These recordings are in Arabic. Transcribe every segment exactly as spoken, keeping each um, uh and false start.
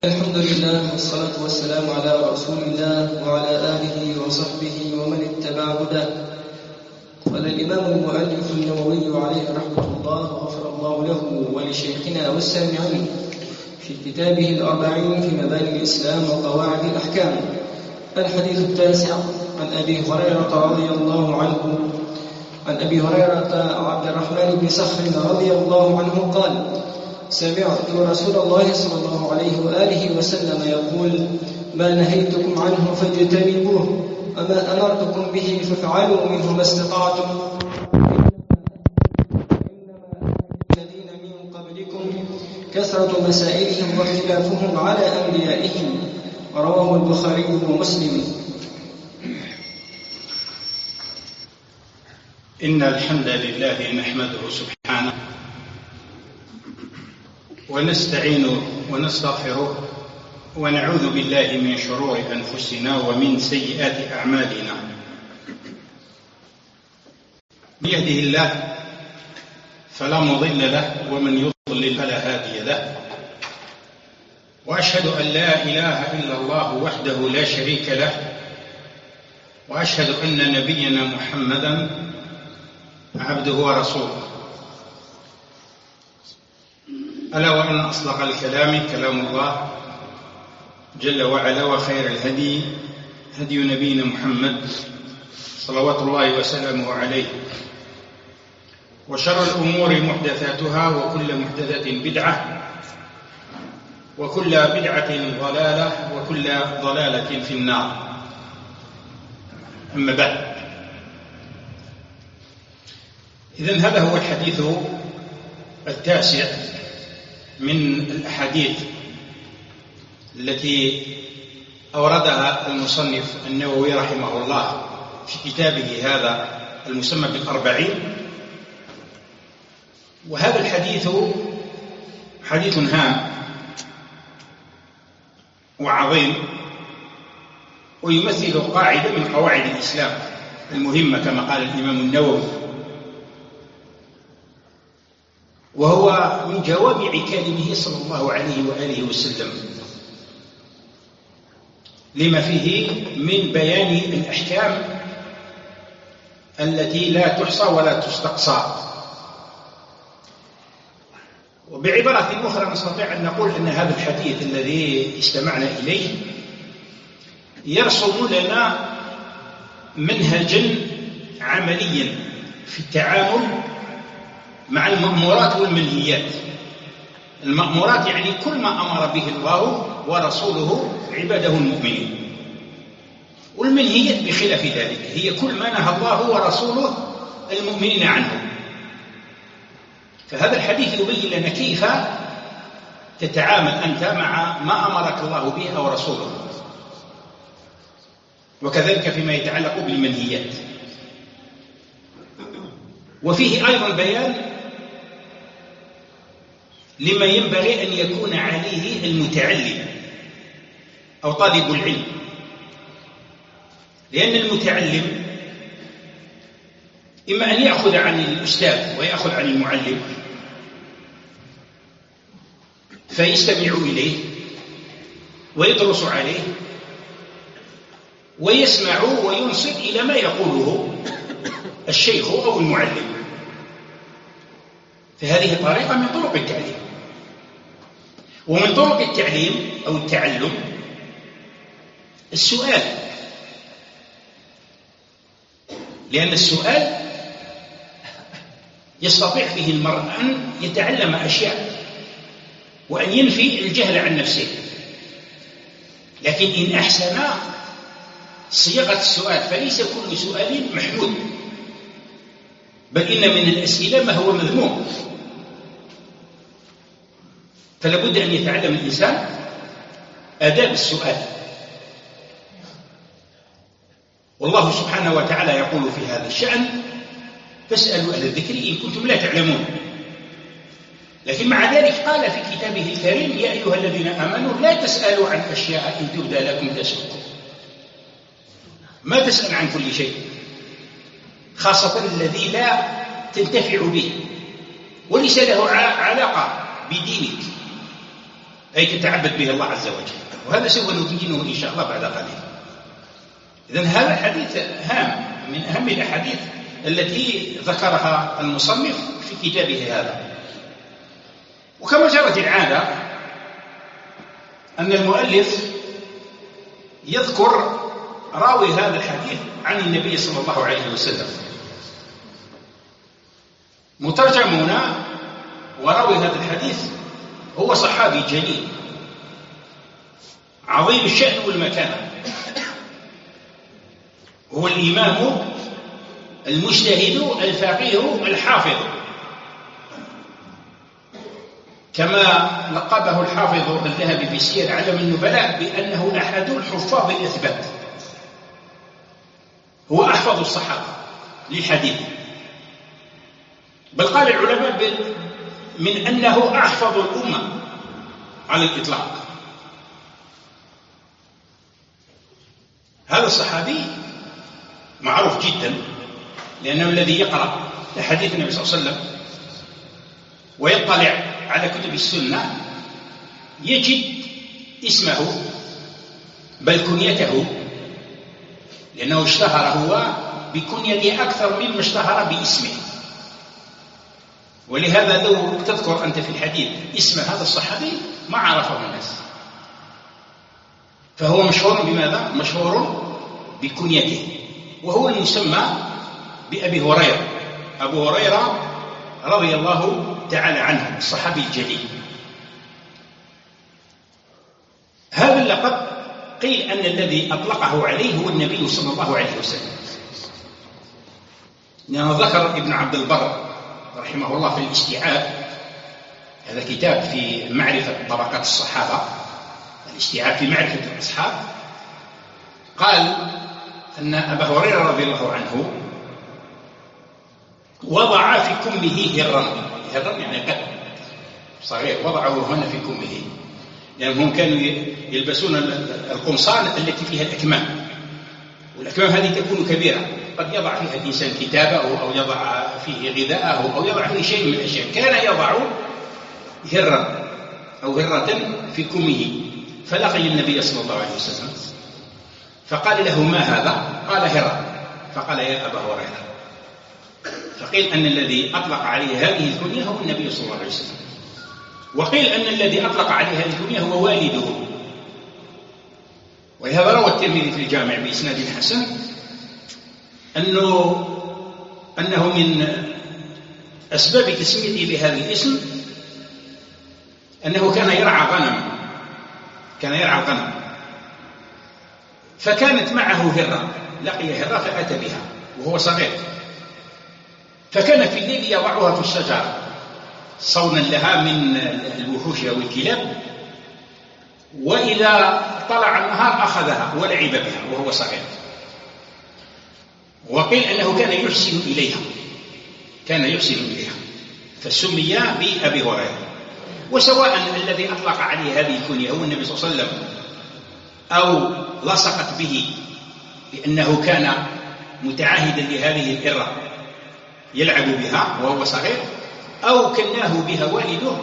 الحمد لله والصلاة والسلام على رسول الله وعلى آله وصحبه ومن اتبع هداه. قال الإمام المؤلف النووي عليه رحمة الله وغفر الله له ولشيخنا والسامعين في كتابه الأربعين في مباني الإسلام وقواعد الأحكام. الحديث التاسع عن أبي هريرة رضي الله عنه عن أبي هريرة عبد الرحمن بن صخر رضي الله عنه قال: سمعت رسول الله صلى الله عليه وآله وسلم يقول: ما نهيتكم عنه فاجتنبوه وما أمرتكم به فافعلوا منه ما استطعتم، إنما الذين من قبلكم كثرة مسائلهم واختلافهم على أنبيائهم. رواه البخاري ومسلم. إن الحمد لله نحمده سبحانه ونستعينه ونستغفره ونعوذ بالله من شرور أنفسنا ومن سيئات أعمالنا. من يهده الله فلا مضل له ومن يضلل فلا هادي له، وأشهد أن لا إله إلا الله وحده لا شريك له، وأشهد أن نبينا محمدا عبده ورسوله. ألا وإن أصدق الكلام كلام الله جل وعلا، وخير الهدي هدي نبينا محمد صلوات الله وسلامه عليه، وشر الأمور محدثاتها وكل محدثة بدعة وكل بدعة ضلالة وكل ضلالة في النار. أما بعد، إذن هذا هو الحديث التاسع من الأحاديث التي أوردها المصنف النووي رحمه الله في كتابه هذا المسمى بالأربعين. وهذا الحديث حديث هام وعظيم، ويمثل قاعدة من قواعد الإسلام المهمة كما قال الإمام النووي، وهو من جوامع كلمه صلى الله عليه وآله وسلم لما فيه من بيان الأحكام التي لا تحصى ولا تستقصى. وبعبارة أخرى نستطيع أن نقول أن هذا الحديث الذي استمعنا إليه يرسم لنا منهجا عمليا في التعامل مع المأمورات والمنهيات. المأمورات يعني كل ما أمر به الله ورسوله عباده المؤمنين، والمنهيات بخلاف ذلك هي كل ما نهى الله ورسوله المؤمنين عنه. فهذا الحديث يبين لنا كيف تتعامل أنت مع ما أمرك الله به أو رسوله، وكذلك فيما يتعلق بالمنهيات. وفيه أيضا بيان لما ينبغي أن يكون عليه المتعلم أو طالب العلم، لأن المتعلم إما أن يأخذ عن الأستاذ ويأخذ عن المعلم فيستمع إليه ويدرس عليه ويسمع وينصت إلى ما يقوله الشيخ أو المعلم. فهذه طريقة من طرق التعليم. ومن طرق التعليم أو التعلم السؤال، لأن السؤال يستطيع فيه المرء أن يتعلم أشياء وأن ينفي الجهل عن نفسه. لكن إن أحسن صياغة السؤال فليس كل سؤال محمود، بل إن من الأسئلة ما هو مذموم. فلا بد أن يتعلم الإنسان آداب السؤال. والله سبحانه وتعالى يقول في هذا الشأن: فاسألوا أهل الذكر إن كنتم لا تعلمون. لكن مع ذلك قال في كتابه الكريم: يا أيها الذين آمنوا لا تسألوا عن أشياء إن تبدى لكم تسؤكم. ما تسأل عن كل شيء، خاصة الذي لا تنتفع به وليس له علاقة بدينك. أي تتعبد به الله عز وجل، وهذا سوف نبينه إن شاء الله بعد قليل. إذن هذا الحديث هام من أهم الأحاديث التي ذكرها المصنف في كتابه هذا. وكما جرت العادة أن المؤلف يذكر راوي هذا الحديث عن النبي صلى الله عليه وسلم. مترجمنا وراوي هذا الحديث هو صحابي جليل عظيم الشأن والمكانة، هو الإمام المجتهد الفقيه الحافظ، كما لقبه الحافظ الذهبي في سير علم النبلاء بأنه أحد الحفاظ الأثبات، هو أحفظ الصحابة للحديث، بل قال العلماء من أنه أحفظ الأمة على الإطلاق. هذا الصحابي معروف جدا، لأنه الذي يقرأ حديث النبي صلى الله عليه وسلم ويطلع على كتب السنة يجد اسمه بل كنيته، لأنه اشتهر هو بكنيته أكثر مما اشتهر باسمه. ولهذا لو تذكر أنت في الحديث اسم هذا الصحابي ما عرفه الناس، فهو مشهور بماذا؟ مشهور بكنيته، وهو المسمى بأبي هريرة. أبو هريرة رضي الله تعالى عنه الصحابي الجليل. هذا اللقب قيل أن الذي أطلقه عليه هو النبي صلى الله عليه وسلم، لأنه ذكر ابن عبد البر رحمه الله في الاستيعاب، هذا كتاب في معرفة طبقات الصحابة، الاستيعاب في معرفة الأصحاب، قال أن أبا هريرة رضي الله عنه وضع في كمه هرا، هرا يعني قد صغير، وضعه هنا في كمه، لأنهم يعني كانوا يلبسون القمصان التي فيها الأكمام، والأكمام هذه تكون كبيرة، قد يضع فيها الإنسان كتابه أو يضع فيه غذاءه أو يضع فيه شيء من الأشياء، كان يضع هرا أو هرة في كمه. فلقي النبي صلى الله عليه وسلم فقال له ما هذا؟ قال هرة. فقال يا أبا هريرة. فقيل أن الذي أطلق عليه هذه الكنية هو النبي صلى الله عليه وسلم، وقيل أن الذي أطلق عليه هذه الكنية هو والده. ولهذا روى الترمذي في الجامع بإسناد حسن أنه أنه من أسباب تسميته بهذا الاسم أنه كان يرعى غنم، كان يرعى غنم، فكانت معه هرة، لقي هرة فأتى بها وهو صغير، فكان في الليل يضعها في الشجرة صونا لها من الوحوش أو الكلاب، وإذا طلع النهار أخذها ولعب بها وهو صغير. وقيل أنه كان يحسن إليها، كان يحسن إليها فسمي بأبي هريرة. وسواء الذي أطلق عليه هذه الكنية هو النبي صلى الله عليه وسلم أو لصقت به لأنه كان متعاهدا لهذه الإرة يلعب بها وهو صغير، أو كناه بها والده،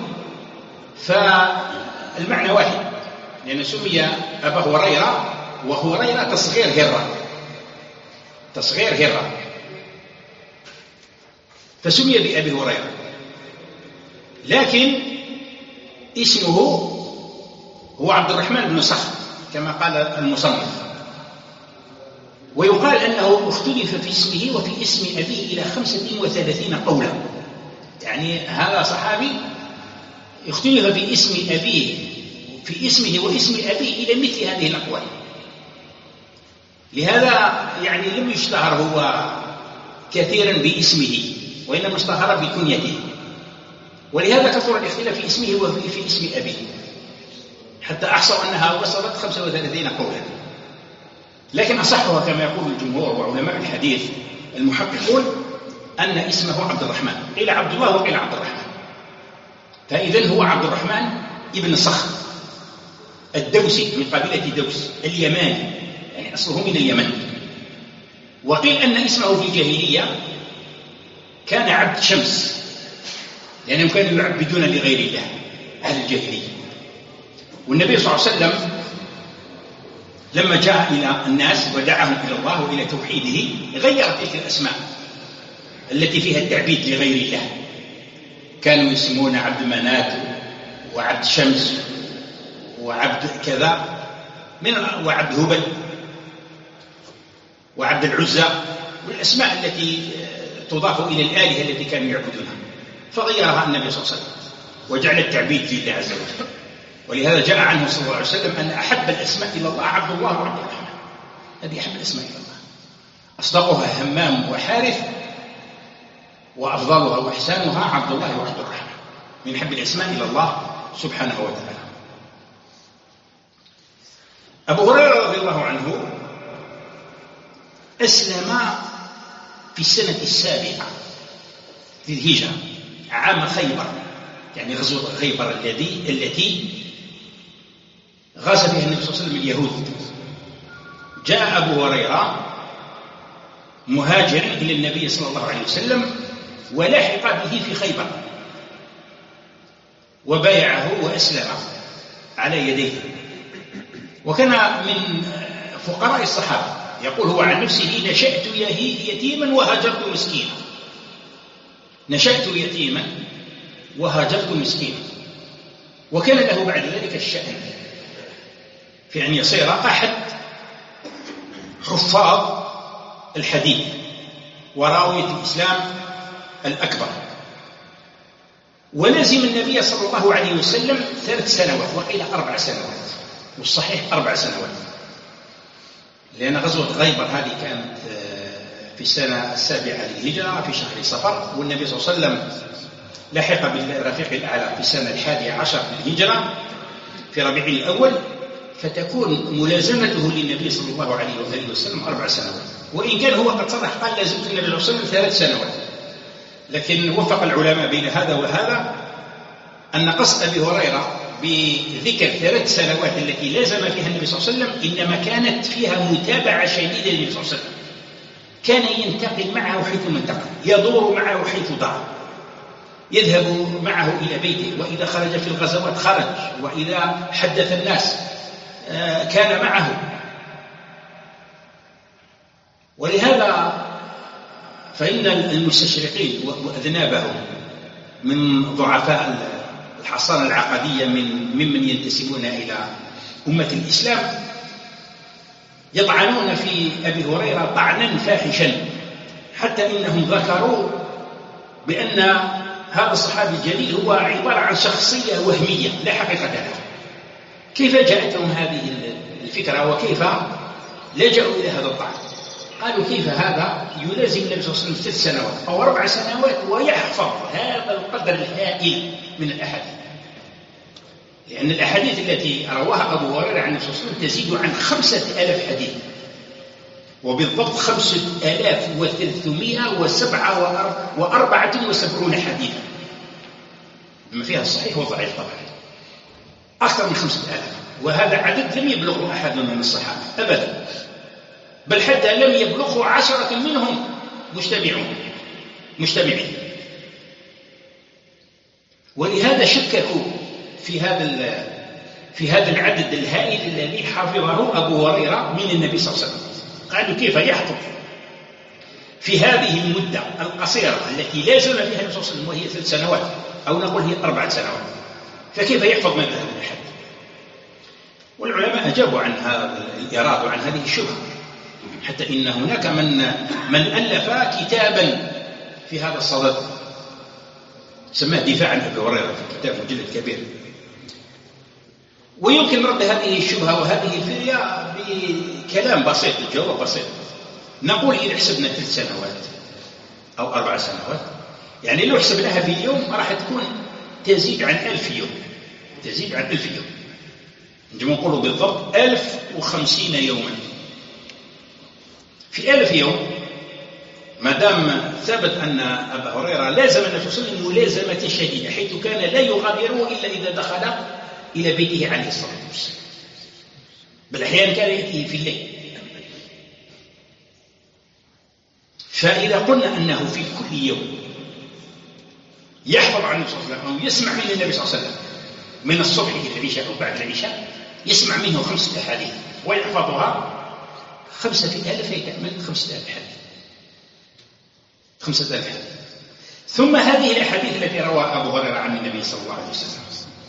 فالمعنى واحد، لأن سمي أبا هريرة وهريرة تصغير هرة، تصغير هرة، فسمي بأبي هريرة. لكن اسمه هو عبد الرحمن بن صخر كما قال المصنف. ويقال أنه اختلف في اسمه وفي اسم أبيه إلى خمسة وثلاثين قولا، يعني هذا صحابي اختلف في اسم أبيه في اسمه واسم أبيه إلى مثل هذه الأقوال. لهذا يعني لم يشتهر هو كثيرا باسمه، وإنما اشتهر بكنيته، ولهذا كثر الاختلاف في اسمه وفي اسم أبيه، حتى أحصوا أنها وصلت خمسة وثلاثين قولا. لكن أصحها كما يقول الجمهور وعلماء الحديث المحققون أن اسمه عبد الرحمن، قيل عبد الله وقيل عبد الرحمن، فإذن هو عبد الرحمن ابن صخر الدوسي من قبيلة دوس اليماني، يعني أصله من اليمن. وقيل أن اسمه في الجاهلية كان عبد شمس، لأنهم كانوا يعبدون لغير الله أهل الجاهلية، والنبي صلى الله عليه وسلم لما جاء إلى الناس ودعاهم إلى الله وإلى توحيده غير تلك الأسماء التي فيها التعبيد لغير الله. كانوا يسمون عبد منات وعبد شمس وعبد كذا من وعبد هبل وعبد العزى والأسماء التي تضاف إلى الآلهة التي كانوا يعبدونها، فغيرها النبي صلى الله عليه وسلم وجعل التعبيد لله عز وجل. ولهذا جاء عنه صلى الله عليه وسلم أن أحب الأسماء إلى الله عبد الله وعبد الرحمن، هذه أحب الأسماء إلى الله، أصدقها همام وحارث، وأفضلها وأحسنها عبد الله وعبد الرحمن، من أحب الأسماء إلى الله سبحانه وتعالى. أبو هريرة رضي الله عنه أسلم في السنة السابعة في الهجرة عام خيبر، يعني غزوة خيبر الذي التي غزا فيها النبي صلى الله عليه وسلم اليهود. جاء أبو هريرة مهاجرا إلى النبي صلى الله عليه وسلم ولحق به في خيبر وبايعه وأسلم على يديه، وكان من فقراء الصحابة. يقول هو عن نفسه: نشأت يتيما وهاجرت مسكينا، نشأت يتيما وهاجرت مسكينا. وكان له بعد ذلك الشأن في أن يصير أحد حفاظ الحديث وراوية الإسلام الأكبر، ولزم النبي صلى الله عليه وسلم ثلاث سنوات وقيل أربع سنوات، والصحيح أربع سنوات، لأن غزوة خيبر هذه كانت في السنة السابعة للهجرة في شهر صفر، والنبي صلى الله عليه وسلم لحق بالرفيق الأعلى في السنة الحادية عشر للهجرة في ربيع الأول، فتكون ملازمته للنبي صلى الله عليه وآله وسلم أربع سنوات. وإن كان هو قد صرح قال لازمت النبي صلى الله عليه وسلم ثلاث سنوات، لكن وفق العلماء بين هذا وهذا أن قصد أبي هريرة بذكر ثلاث سنوات التي لازم فيها النبي صلى الله عليه وسلم إنما كانت فيها متابعة شديدة للنبي صلى الله عليه وسلم، كان ينتقل معه حيثما انتقل، يدور معه حيث دار، يذهب معه إلى بيته، وإذا خرج في الغزوات خرج، وإذا حدث الناس كان معه. ولهذا فإن المستشرقين وأذنابهم من ضعفاء الحصانة العقدية من ممن ينتسبون إلى أمة الإسلام يطعنون في أبي هريرة طعنا فاحشا، حتى إنهم ذكروا بأن هذا الصحابي الجليل هو عبارة عن شخصية وهمية لا حقيقة لها. كيف جاءتهم هذه الفكرة وكيف لجأوا إلى هذا الطعن؟ قالوا كيف هذا يلازم النبي صلى الله عليه وسلم ست سنوات أو أربع سنوات ويحفظ هذا القدر الهائل من الأحاديث؟ لأن الأحاديث التي رواها أبو هريرة عن النبي صلى الله عليه وسلم تزيد عن خمسة آلاف حديث، وبالضبط خمسة آلاف وثلاثمائة وسبعة وأربعة وسبعون حديثا، بما فيها الصحيح والضعيف طبعا، أكثر من خمسة آلاف، وهذا عدد لم يبلغه أحد من الصحابة أبدا، بل حتى لم يبلغه عشرة منهم مجتمعون مجتمعين. ولهذا شككوا في هذا في هذا العدد الهائل الذي حفظه أبو هريرة من النبي صلى الله عليه وسلم. قالوا كيف يحفظ في هذه المدة القصيرة التي لازم فيها النبي صلى الله عليه وسلم وهي ثلاث سنوات أو نقول هي أربع سنوات، فكيف يحفظ من هذا الأحد؟ والعلماء أجابوا عن هذا الإرادة وعن هذه الشبهة، حتى إن هناك من من ألف كتابا في هذا الصدد سماه دفاع عن أبي هريرة في كتاب مجلد كبير. ويمكن رد هذه الشبهة وهذه الفرية بكلام بسيط، الجواب بسيط. نقول إذا حسبنا ثلاث سنوات أو أربع سنوات، يعني لو حسبناها في اليوم راح تكون تزيد عن ألف يوم، تزيد عن ألف يوم، نجم نقول بالضبط ألف وخمسين يوما. في ألف يوم ما دام ثبت أن أبا هريرة لازم النبي صلى الله عليه وسلم ملازمة شديدة، حيث كان لا يغادره إلا إذا دخل إلى بيته عليه الصلاة والسلام، بل أحيانا كان يأتيه في الليل. فإذا قلنا أنه في كل يوم يحفظ عن النبي صلى الله عليه وسلم أو يسمع من النبي صلى الله عليه وسلم من الصبح إلى العشاء أو بعد العشاء يسمع منه خمسة أحاديث ويحفظها خمسة آلاف، يتأمل خمسة آلاف حديث، خمسة آلاف حديث. ثم هذه الأحاديث التي روى أبو هريرة عن النبي صلى الله عليه وسلم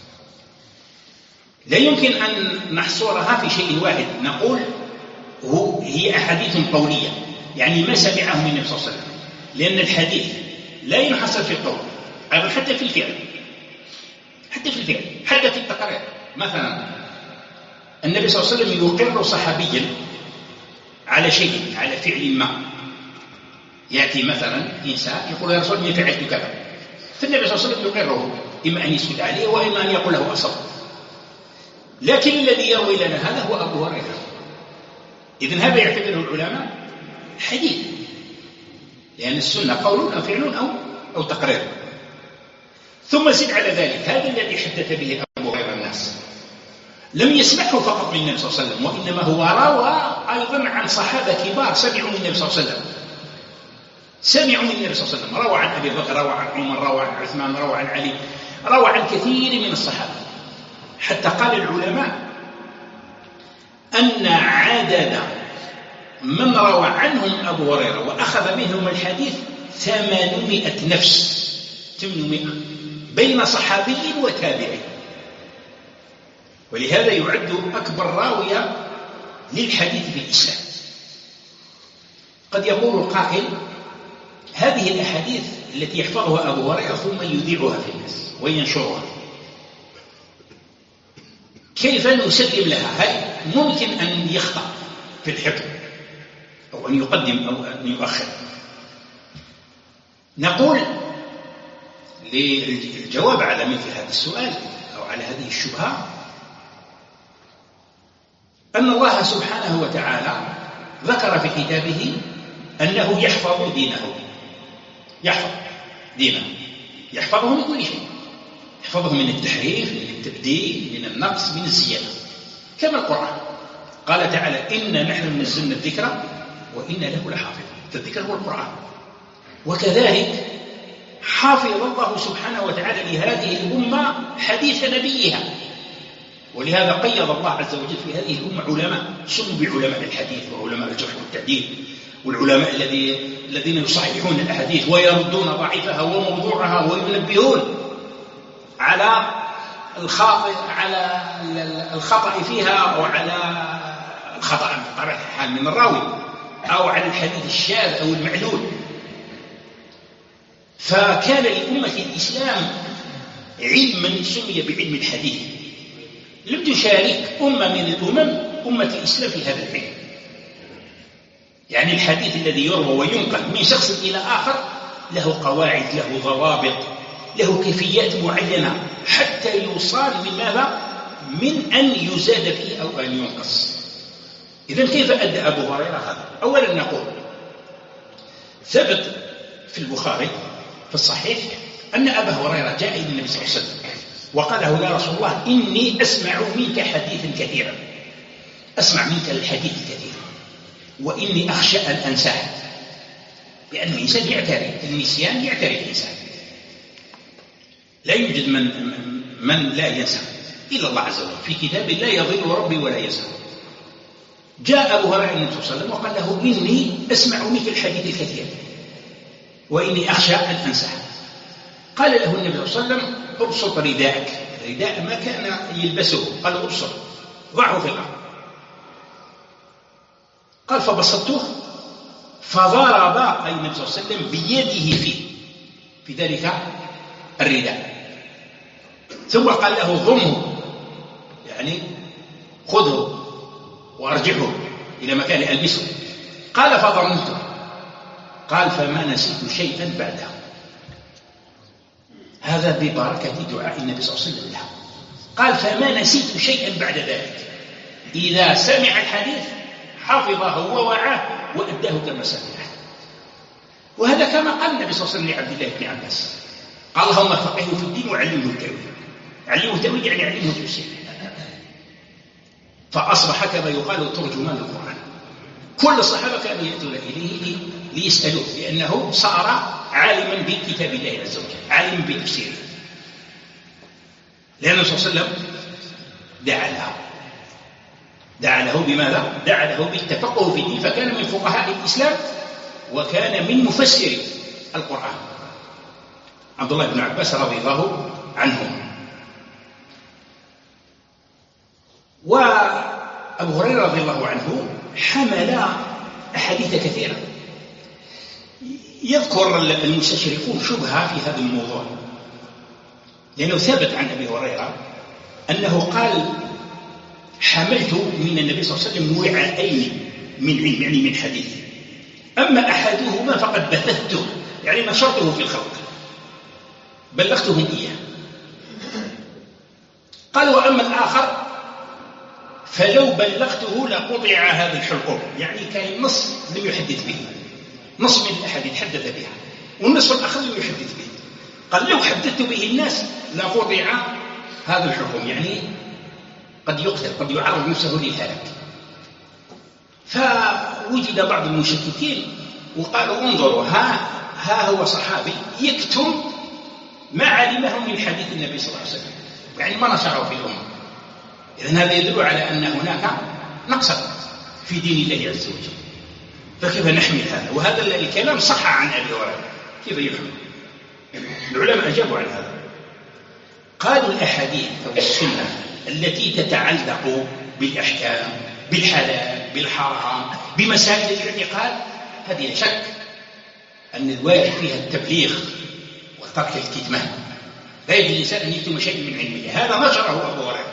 لا يمكن أن نحصرها في شيء واحد، نقول هو هي أحاديث قولية، يعني ما سمعه من النبي صلى الله عليه وسلم، لأن الحديث لا ينحصر في القول، أيضا حتى في الفعل، حتى في الفعل، حتى في التقرير. مثلا النبي صلى الله عليه وسلم يقر صحابيا على شيء، على فعل ما، يأتي مثلا إنسان يقول يا رسول الله فعلت كذا، فالنبي صلى الله عليه وسلم يقره، إما أن يسكت عليه وإما أن يقول له أصبت. لكن الذي يروي لنا هذا هو أبو هريرة، إذن هذا يعتبره العلماء حديث، لأن السنة قول أو فعل أو, أو تقرير. ثم زد على ذلك هذا الذي حدث به أبو هريرة الناس لم يسمعه فقط من النبي صلى الله عليه وسلم، وإنما هو روى أيضا عن صحابة كبار سمعوا من النبي صلى الله عليه وسلم، سمعوا من النبي صلى الله عليه وسلم، روى عن أبي بكر، روى عن عمر، روى عن عثمان، روى عن علي، روى عن كثير من الصحابة، حتى قال العلماء أن عدد من روى عنهم أبو هريرة وأخذ منهم الحديث ثمانمائة نفس، ثمانمائة بين صحابي وتابعي، ولهذا يعد أكبر راوية للحديث في الإسلام. قد يقول قائل هذه الأحاديث التي يحفظها أبو هريرة ثم يذيعها في الناس وينشرها، كيف نسلم لها؟ هل ممكن أن يخطأ في الحفظ أو أن يقدم أو أن يؤخر؟ نقول للجواب على مثل هذا السؤال أو على هذه الشبهة أن الله سبحانه وتعالى ذكر في كتابه أنه يحفظ دينه، يحفظ دينه، يحفظه من كل شيء، يحفظه من التحريف، من التبديل، من النقص، من الزيادة، كما القرآن قال تعالى إنا نحن نزلنا الذكر وإنا له لحافظ، فالذكر هو القرآن. وكذلك حافظ الله سبحانه وتعالى لهذه الأمة حديث نبيها، ولهذا قيض الله عز وجل في هذه الأمة علماء سموا بعلماء الحديث وعلماء الجرح والتعديل، والعلماء الذين يصححون الأحاديث ويردون ضعيفها وموضوعها وينبهون على الخاطئ، على الخطأ فيها أو على الخطأ بطبيعة الحال من الراوي أو على الحديث الشاذ أو المعلول. فكان لأمة الإسلام علما سمي بعلم الحديث، لم تشارك أمة من الأمم أمة الإسلام في هذا العلم، يعني الحديث الذي يروى وينقل من شخص إلى آخر له قواعد، له ضوابط، له كيفيات معينة حتى يوصل من ماذا؟ من أن يزاد فيه أو أن ينقص. إذن كيف أدى أبو هريرة هذا؟ أولا نقول ثبت في البخاري في الصحيح أن أبا هريرة جاء إلى النبي صلى الله عليه وسلم وقال له يا رسول الله إني أسمع منك حديثا كثيرا، أسمع منك الحديث كثيرا وإني أخشى أن أنساه، لأن الإنسان يعترف النسيان، يعترف الإنسان، لا يوجد من من لا ينسى إلا الله عز وجل، في كتاب لا يضل ربي ولا ينسى. جاء أبو هريرة النبي صلى الله عليه وسلم وقال له إني أسمع منك الحديث الكثير وإني أخشى أن أنساه. قال له النبي صلى الله عليه وسلم ابسط رداءك، رداء ما كان يلبسه، قال ابسط ضعه في الأرض. قال فبسطته فضرب أي النبي صلى الله عليه وسلم بيده فيه في ذلك الرداء، ثم قال له ضمه، يعني خذه وارجعه إلى مكان ألبسه. قال فضمته، قال فما نسيت شيئا بعده. هذا ببركة دعاء النبي صلى الله عليه وسلم له. قال فما نسيت شيئا بعد ذلك، إذا سمع الحديث حفظه ووعاه وأداه كما سمعه. وهذا كما قال النبي صلى الله عليه وسلم لعبد الله بن عباس، قال اللهم فقهه في الدين وعلمه التأويل. علمه التأويل يعني علمه التفسير، فأصبح كما يقال ترجمان القرآن. كل الصحابة كانوا يأتون إليه ليسألوه، لأنه صار عالما بكتاب الله عز وجل، عالما بتفسيره. لأن النبي صلى الله عليه وسلم دعا له دعا له بماذا؟ دعا له بالتفقه في الدين، فكان من فقهاء الإسلام وكان من مفسر القرآن عبد الله بن عباس رضي الله عنه. وأبو هريرة رضي الله عنه حمل أحاديث كثيرة. يذكر المستشرقون شبهة في هذا الموضوع، لأنه ثابت عن أبي هريرة أنه قال: حملت من النبي صلى الله عليه وسلم وعاءين من علم، يعني من حديث، أما أحدهما فقد بثثته، يعني نشرته في الخلق، بلغتهم إياه. قال: وأما الآخر فلو بلغته لقطع هذا الحلقوم، يعني كان نص لم يحدث به، نص من الأحاديث حدث بها، والنصف الآخر لم يحدث به. قال: لو حدثت به الناس لقطع هذا الحلقوم، يعني قد يقتل، قد يعرض نفسه للهلاك. فوجد بعض المشككين وقالوا: انظروا، ها, ها هو صحابي يكتم ما علمه من حديث النبي صلى الله عليه وسلم، يعني ما نشره في الأمة. إذن هذا يدل على أن هناك نقصا في دين الله عز وجل، فكيف نحمل هذا؟ وهذا الكلام صح عن أبي هريرة، كيف يحمل؟ العلماء أجابوا عن هذا، قالوا: الأحاديث أو السنة التي تتعلق بالأحكام، بالحلال، بالحرام، بمسائل الاعتقاد، هذه لا شك أن الواجب فيها التبليغ وترك الكتمان، لا يجوز للإنسان أن يكتم شيء من علمه. هذا نشره أبو هريرة،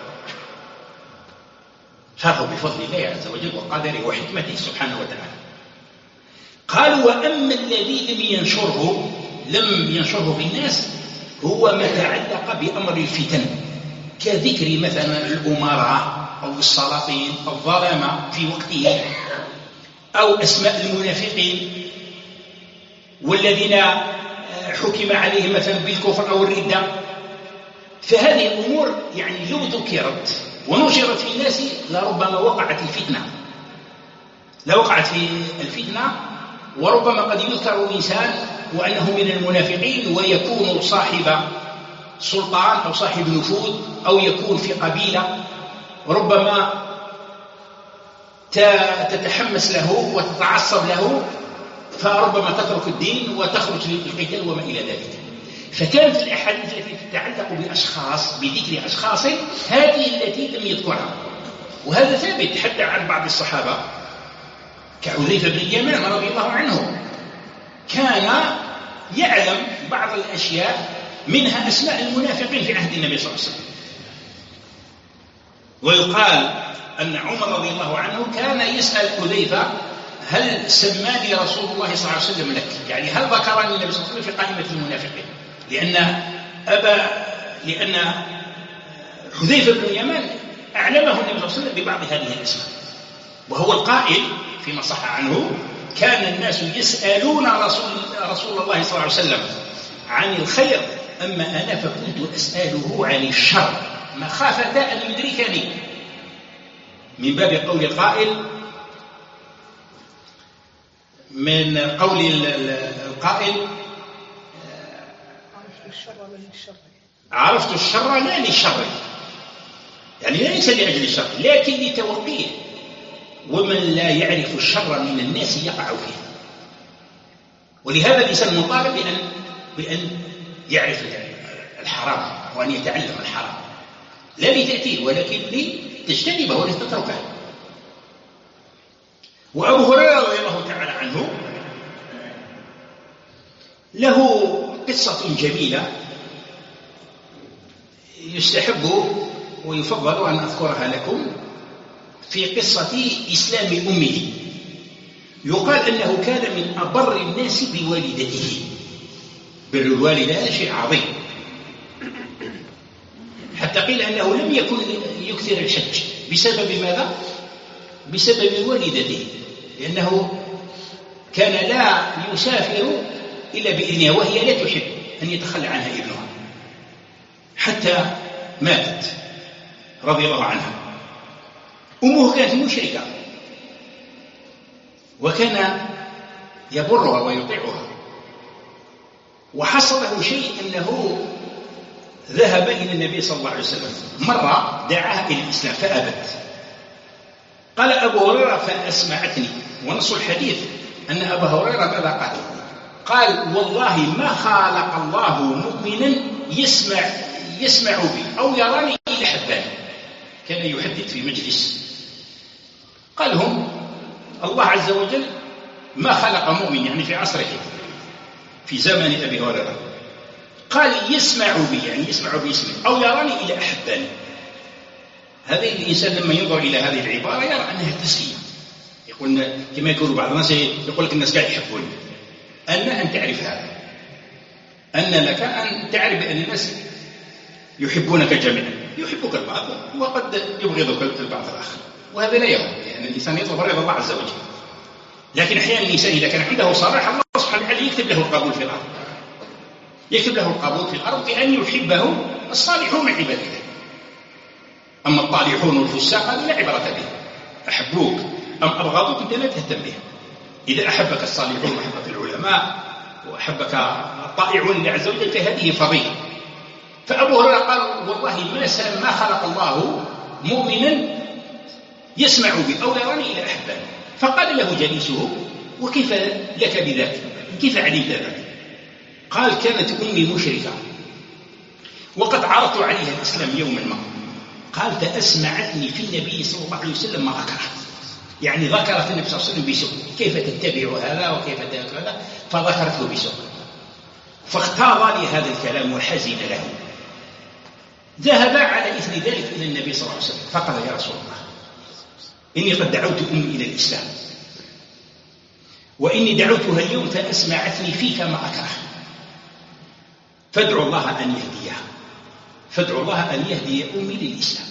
شرحه بفضل الله عز وجل وقدره وحكمته سبحانه وتعالى. قالوا: وأما الذي لم ينشره لم ينشره في الناس هو ما تعلق بأمر الفتن، كذكر مثلا الأمراء أو السلاطين أو الظلمة في وقته، أو أسماء المنافقين والذين حكم عليهم مثلا بالكفر أو الردة. فهذه الأمور يعني لو ذكرت ونشرت في الناس لربما وقعت الفتنة، لا وقعت في الفتنة، وربما قد يذكر إنسان وأنه من المنافقين ويكون صاحب سلطان أو صاحب نفوذ أو يكون في قبيلة، وربما تتحمس له وتتعصب له، فربما تترك الدين وتخرج للقتال وما إلى ذلك. فكانت الأحاديث التي تتعلق بأشخاص، بذكر أشخاص، هذه التي لم يذكرها. وهذا ثابت حتى عن بعض الصحابة كحذيفة بن اليمان رضي الله عنه، كان يعلم بعض الأشياء منها أسماء المنافقين في عهد النبي صلى الله عليه وسلم. ويقال أن عمر رضي الله عنه كان يسأل حذيفة: هل سماني رسول الله صلى الله عليه وسلم لك؟ يعني هل ذكرني النبي صلى الله عليه وسلم في قائمة المنافقين؟ لأن أبا لأن حذيفة بن اليمان أعلمه النبي صلى الله عليه وسلم ببعض هذه الأسماء، وهو القائل فيما صح عنه: كان الناس يسألون رسول, رسول الله صلى الله عليه وسلم عن الخير، أما أنا فكنت أسأله عن الشر مخافة أن يدركني، من باب قول القائل، من قول القائل: عرفت الشر لا للشر، يعني ليس لأجل الشر لكن لتوقيه، ومن لا يعرف الشر من الناس يقع فيه. ولهذا الإنسان مطالب بأن, بأن يعرف الحرام وأن يتعلم الحرام، لا لتأتيه ولكن لتجتنبه ولتتركه. وأبو هريرة رضي الله تعالى عنه له قصة جميلة يستحب ويفضل أن أذكرها لكم، في قصة إسلام أمه. يقال أنه كان من أبر الناس بوالدته، بر الوالدة هذا شيء عظيم، حتى قيل أنه لم يكن يكثر الحج بسبب ماذا؟ بسبب والدته، لأنه كان لا يسافر إلا بإذنها، وهي لا تحب أن يتخلى عنها ابنها حتى ماتت رضي الله عنها. أمه كانت مشركة وكان يبرها ويطيعها، وحصل له شيء أنه ذهب إلى النبي صلى الله عليه وسلم مرة دعاها إلى الإسلام فأبت. قال أبو هريرة فأسمعتني، ونص الحديث أن أبا هريرة ماذا قال؟ قال والله ما خالق الله مؤمنا يسمع يسمع بي أو يراني إلا حباني. كان يحدث في مجلس قال هم الله عز وجل ما خلق مؤمن يعني في عصره في زمن أبي هريرة، قال يسمع بي يعني يسمع باسمي أو يراني إلى أحباني. هذا الإنسان لما ينظر إلى هذه العبارة يرى أنها تسلية. يقول كما يقول بعض الناس يقول لك الناس قاعد يحبوني. أن أن تعرف هذا، أن لك أن تعرف أن الناس يحبونك جميعا، يحبك البعض وقد يبغضك البعض الآخر، وهذا لا يهم، يعني الإنسان يطلب رضا الله عز وجل. لكن أحيانا الإنسان إذا كان عنده صلاح الله سبحانه وتعالى يكتب له القبول في الأرض، يكتب له القبول في الأرض بأن يحبه الصالحون من عباده. أما الطالحون والفساق هذا لا عبرة به، أحبوك أم أبغضوك أنت لا تهتم به. إذا أحبك الصالحون وأحبك العلماء وأحبك الطائعون لله عز وجل فهذه فضيلة. فأبو هريرة قال والله ما ما خلق الله مؤمنا يسمع بي أو يراني إلى أحباني. فقال له جليسه وكيف لك بذلك؟ كيف علمت ذلك؟ قال كانت أمي مشركة وقد عرضت عليها الإسلام يوما ما. قال فأسمعتني في النبي صلى الله عليه وسلم ما ذكرت، يعني ذكرت النبي صلى الله عليه وسلم بسوء، كيف تتبع هذا وكيف تتبع هذا، فذكرت له بسوء. فاختار لي هذا الكلام وحزن له. ذهب على إثر ذلك إلى النبي صلى الله عليه وسلم فقال يا رسول الله إني قد دعوت أمي إلى الإسلام وإني دعوتها اليوم فأسمعتني فيك ما أكره، فادعوا الله أن يهديها، فادعوا الله أن يهدي أمي للإسلام.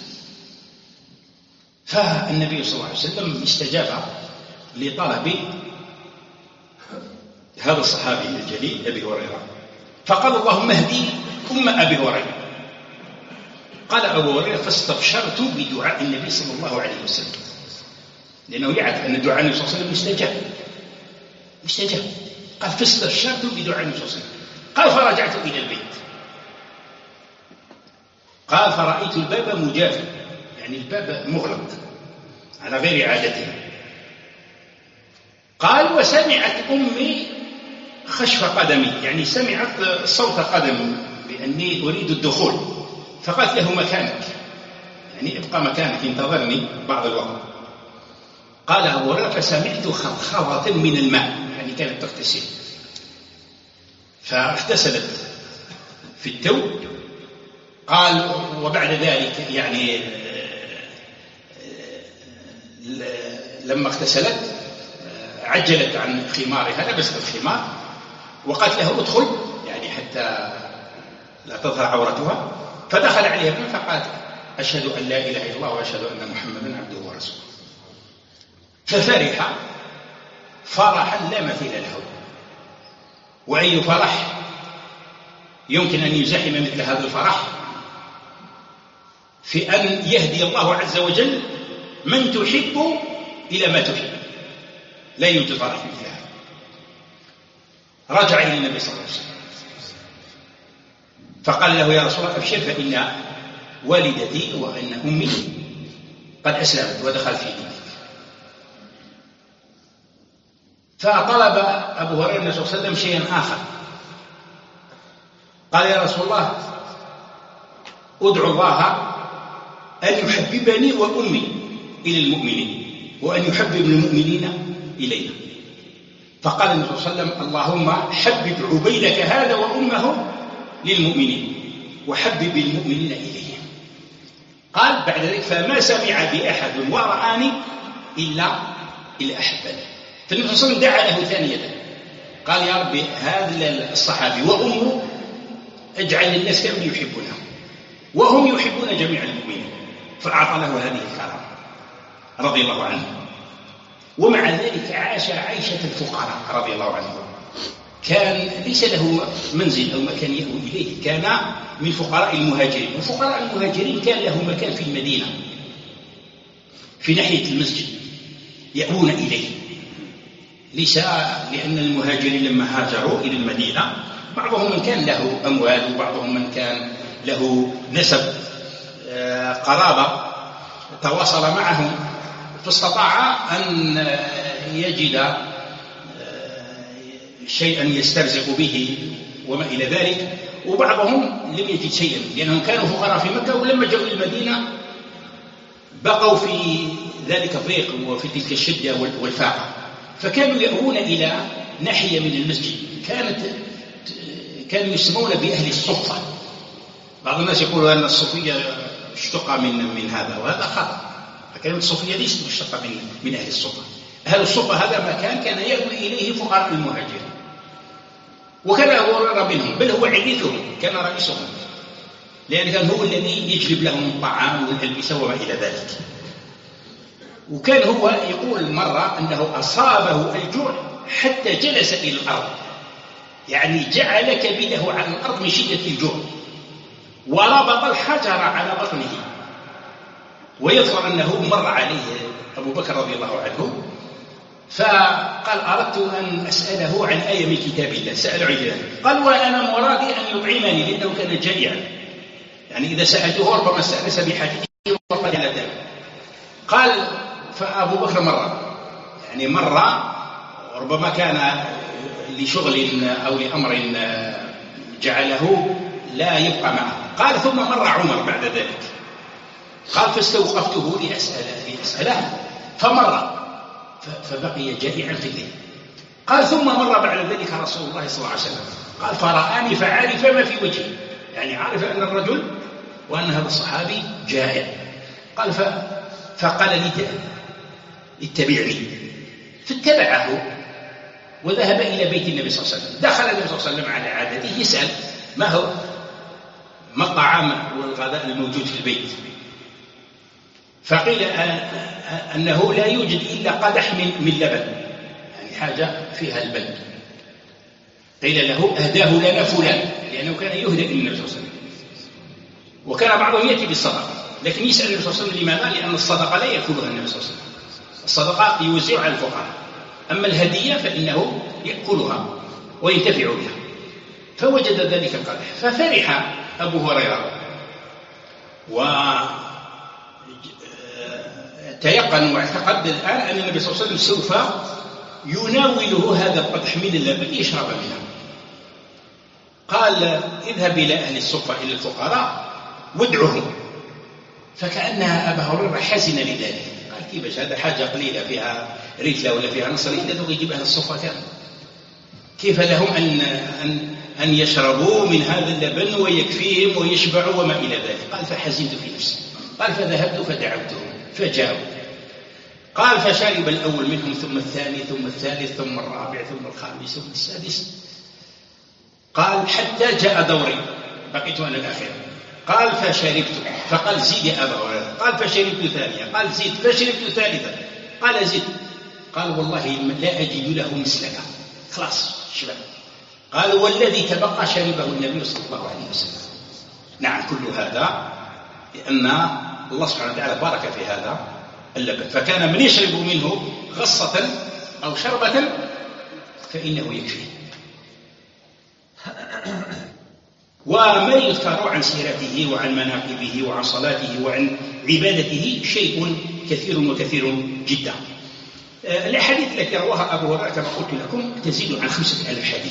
فالنبي صلى الله عليه وسلم استجاب لطلب هذا الصحابي الجليل أبي هريرة، فقال اللهم اهدي أم أبي هريرة. قال أبو هريرة فاستبشرت بدعاء النبي صلى الله عليه وسلم، لأنه يعرف أن دعاء النبي صلى الله عليه وسلم مستجاب مستجاب. قال فاستبشرت بدعاء النبي صلى الله عليه وسلم. قال فرجعت إلى البيت. قال فرأيت الباب مجافا، يعني الباب مغلق على غير عادته. قال وسمعت أمي خشف قدمي، يعني سمعت صوت قدم بأني أريد الدخول، فقالت له مكانك، يعني ابقى مكانك انتظرني بعض الوقت. قال أبو هريرة فسمعت خضخضة من الماء، يعني كانت تغتسل، فاغتسلت في التو. قال وبعد ذلك يعني لما اغتسلت عجلت عن خمارها، لبست الخمار وقالت له ادخل، يعني حتى لا تظهر عورتها. فدخل عليها ابن فقالت أشهد أن لا إله إلا الله وأشهد أن محمدا عبده ورسوله. ففرح فرحا لا مثيل له. وأي فرح يمكن أن يزاحم مثل هذا الفرح في أن يهدي الله عز وجل من تحب إلى ما تحب، لا يوجد فرح مثل هذا. رجع إلى النبي صلى الله عليه وسلم فقال له يا رسول الله أبشر فإن والدتي وإن أمي قد أسلمت ودخلت في دينك. فطلب أبو هريرة النبي صلى الله عليه وسلم شيئا آخر. قال يا رسول الله أدعو الله أن يحببني وأمي إلى المؤمنين وأن يحبب المؤمنين إلينا. فقال النبي صلى الله عليه وسلم اللهم حبب عبيدك هذا وأمه للمؤمنين وحبب المؤمنين إليهم. قال بعد ذلك فما سمع بأحد ورآني إلا إلا أحبني. فالنبي صلى الله عليه وسلم دعا له ثانية قال يا رب هذا الصحابي وأمه اجعل الناس كانوا يحبونه وهم يحبون جميع المؤمنين، فأعطى له هذه الكرامة رضي الله عنه. ومع ذلك عاش عيشة الفقراء رضي الله عنه، كان ليس له منزل أو مكان يأوي إليه، كان من فقراء المهاجرين، وفقراء المهاجرين كان له مكان في المدينة في ناحية المسجد يأوون إليه. ليس لأن المهاجرين لما هاجروا إلى المدينة بعضهم من كان له أموال وبعضهم من كان له نسب قرابة تواصل معهم، فاستطاع أن يجد شيئا يسترزق به وما إلى ذلك. وبعضهم لم يجد شيئا لأنهم كانوا فقراء في مكة، ولما جاءوا المدينة بقوا في ذلك الضيق وفي تلك الشدة والفاقة، فكانوا يأوون إلى ناحية من المسجد كانت كانوا يسمون بأهل الصفة. بعض الناس يقولوا أن الصوفية اشتق من من هذا، وهذا خطأ. فكلمة الصوفية ليست مشتقة من من أهل الصفة. أهل الصفة هذا مكان كان يأوي إليه فقراء المهاجرين، وكان أبو هريرة منهم، بل هو عريثهم، كان رئيسهم، لأن كان هو الذي يجلب لهم الطعام والألبسة وما إلى ذلك. وكان هو يقول مرة أنه أصابه الجوع حتى جلس إلى الأرض، يعني جعل كبده على الأرض من شدة الجوع، وربط الحجر على بطنه. ويذكر أنه مر عليه أبو بكر رضي الله عنه فقال أردت أن أسأله عن آية من كتاب الله، سأل عن ذلك، قال وأنا مرادي أن يطعمني لأنه كان جائعا، يعني إذا سألته ربما استأنس بحديثه وقد على ذلك. قال فأبو بكر مر، يعني مر ربما كان لشغل أو لأمر جعله لا يبقى معه. قال ثم مر عمر بعد ذلك، قال فاستوقفته لأسأله, لأسأله فمر فبقي جائعا في الليل. قال ثم مر بعد ذلك رسول الله صلى الله عليه وسلم، قال فرآني فعرف ما في وجهي، يعني عرف أن الرجل وأن هذا الصحابي جائع. قال ف... فقال لي اتبعني، فاتبعه وذهب إلى بيت النبي صلى الله عليه وسلم. دخل النبي صلى الله عليه وسلم على عادته يسأل ما هو ما الطعام والغذاء الموجود في البيت، فقيل أنه لا يوجد إلا قدح من لبن، يعني حاجة فيها البن. قيل له أهداه لنا فلان، لأنه كان يهدى إلى النبي صلى الله عليه وسلم. وكان بعضهم يأتي بالصدقة، لكن يسأل النبي صلى الله عليه وسلم لماذا؟ لأن الصدقة لا يأكلها النبي صلى الله عليه وسلم، الصدقة يوزعها على الفقراء، أما الهدية فإنه يأكلها وينتفع بها. فوجد ذلك القدح ففرح أبو هريرة وتيقن واعتقد الآن أن النبي صلى الله عليه وسلم سوف يناوله هذا القدح من اللبن يشرب منه. قال اذهب إلى أهل الصفة إلى الفقراء وادعهم، فكأنها أبا هريرة حزن لذلك. قال كيف هذا حاجة قليلة فيها ريتلة ولا فيها نص ريتلة ويجيب أهل الصفة كامل، كيف لهم أن, أن, أن يشربوا من هذا اللبن ويكفيهم ويشبعوا وما إلى ذلك. قال فحزنت في نفسي. قال فذهبت فدعوتهم فجاءوا. قال فشرب الأول منهم ثم الثاني ثم الثالث ثم الرابع ثم الخامس ثم السادس. قال حتى جاء دوري بقيت أنا الأخير. قال فشربت، فقال زيد يا أبا هريرة. قال فشربت ثانية، قال زيد، فشربت ثالثة، قال زيد. قال والله لا أجد له مثلك، خلاص شبع. قال والذي تبقى شربه النبي صلى الله عليه وسلم. نعم كل هذا لأن الله سبحانه وتعالى بارك في هذا اللبن، فكان من يشرب منه غصة أو شربة فإنه يكفي. وما يذكر عن سيرته وعن مناقبه وعن صلاته وعن عبادته شيء كثير وكثير جدا. الأحاديث التي رواها أبو هريرة كما قلت لكم تزيد عن خمسة آلاف حديث،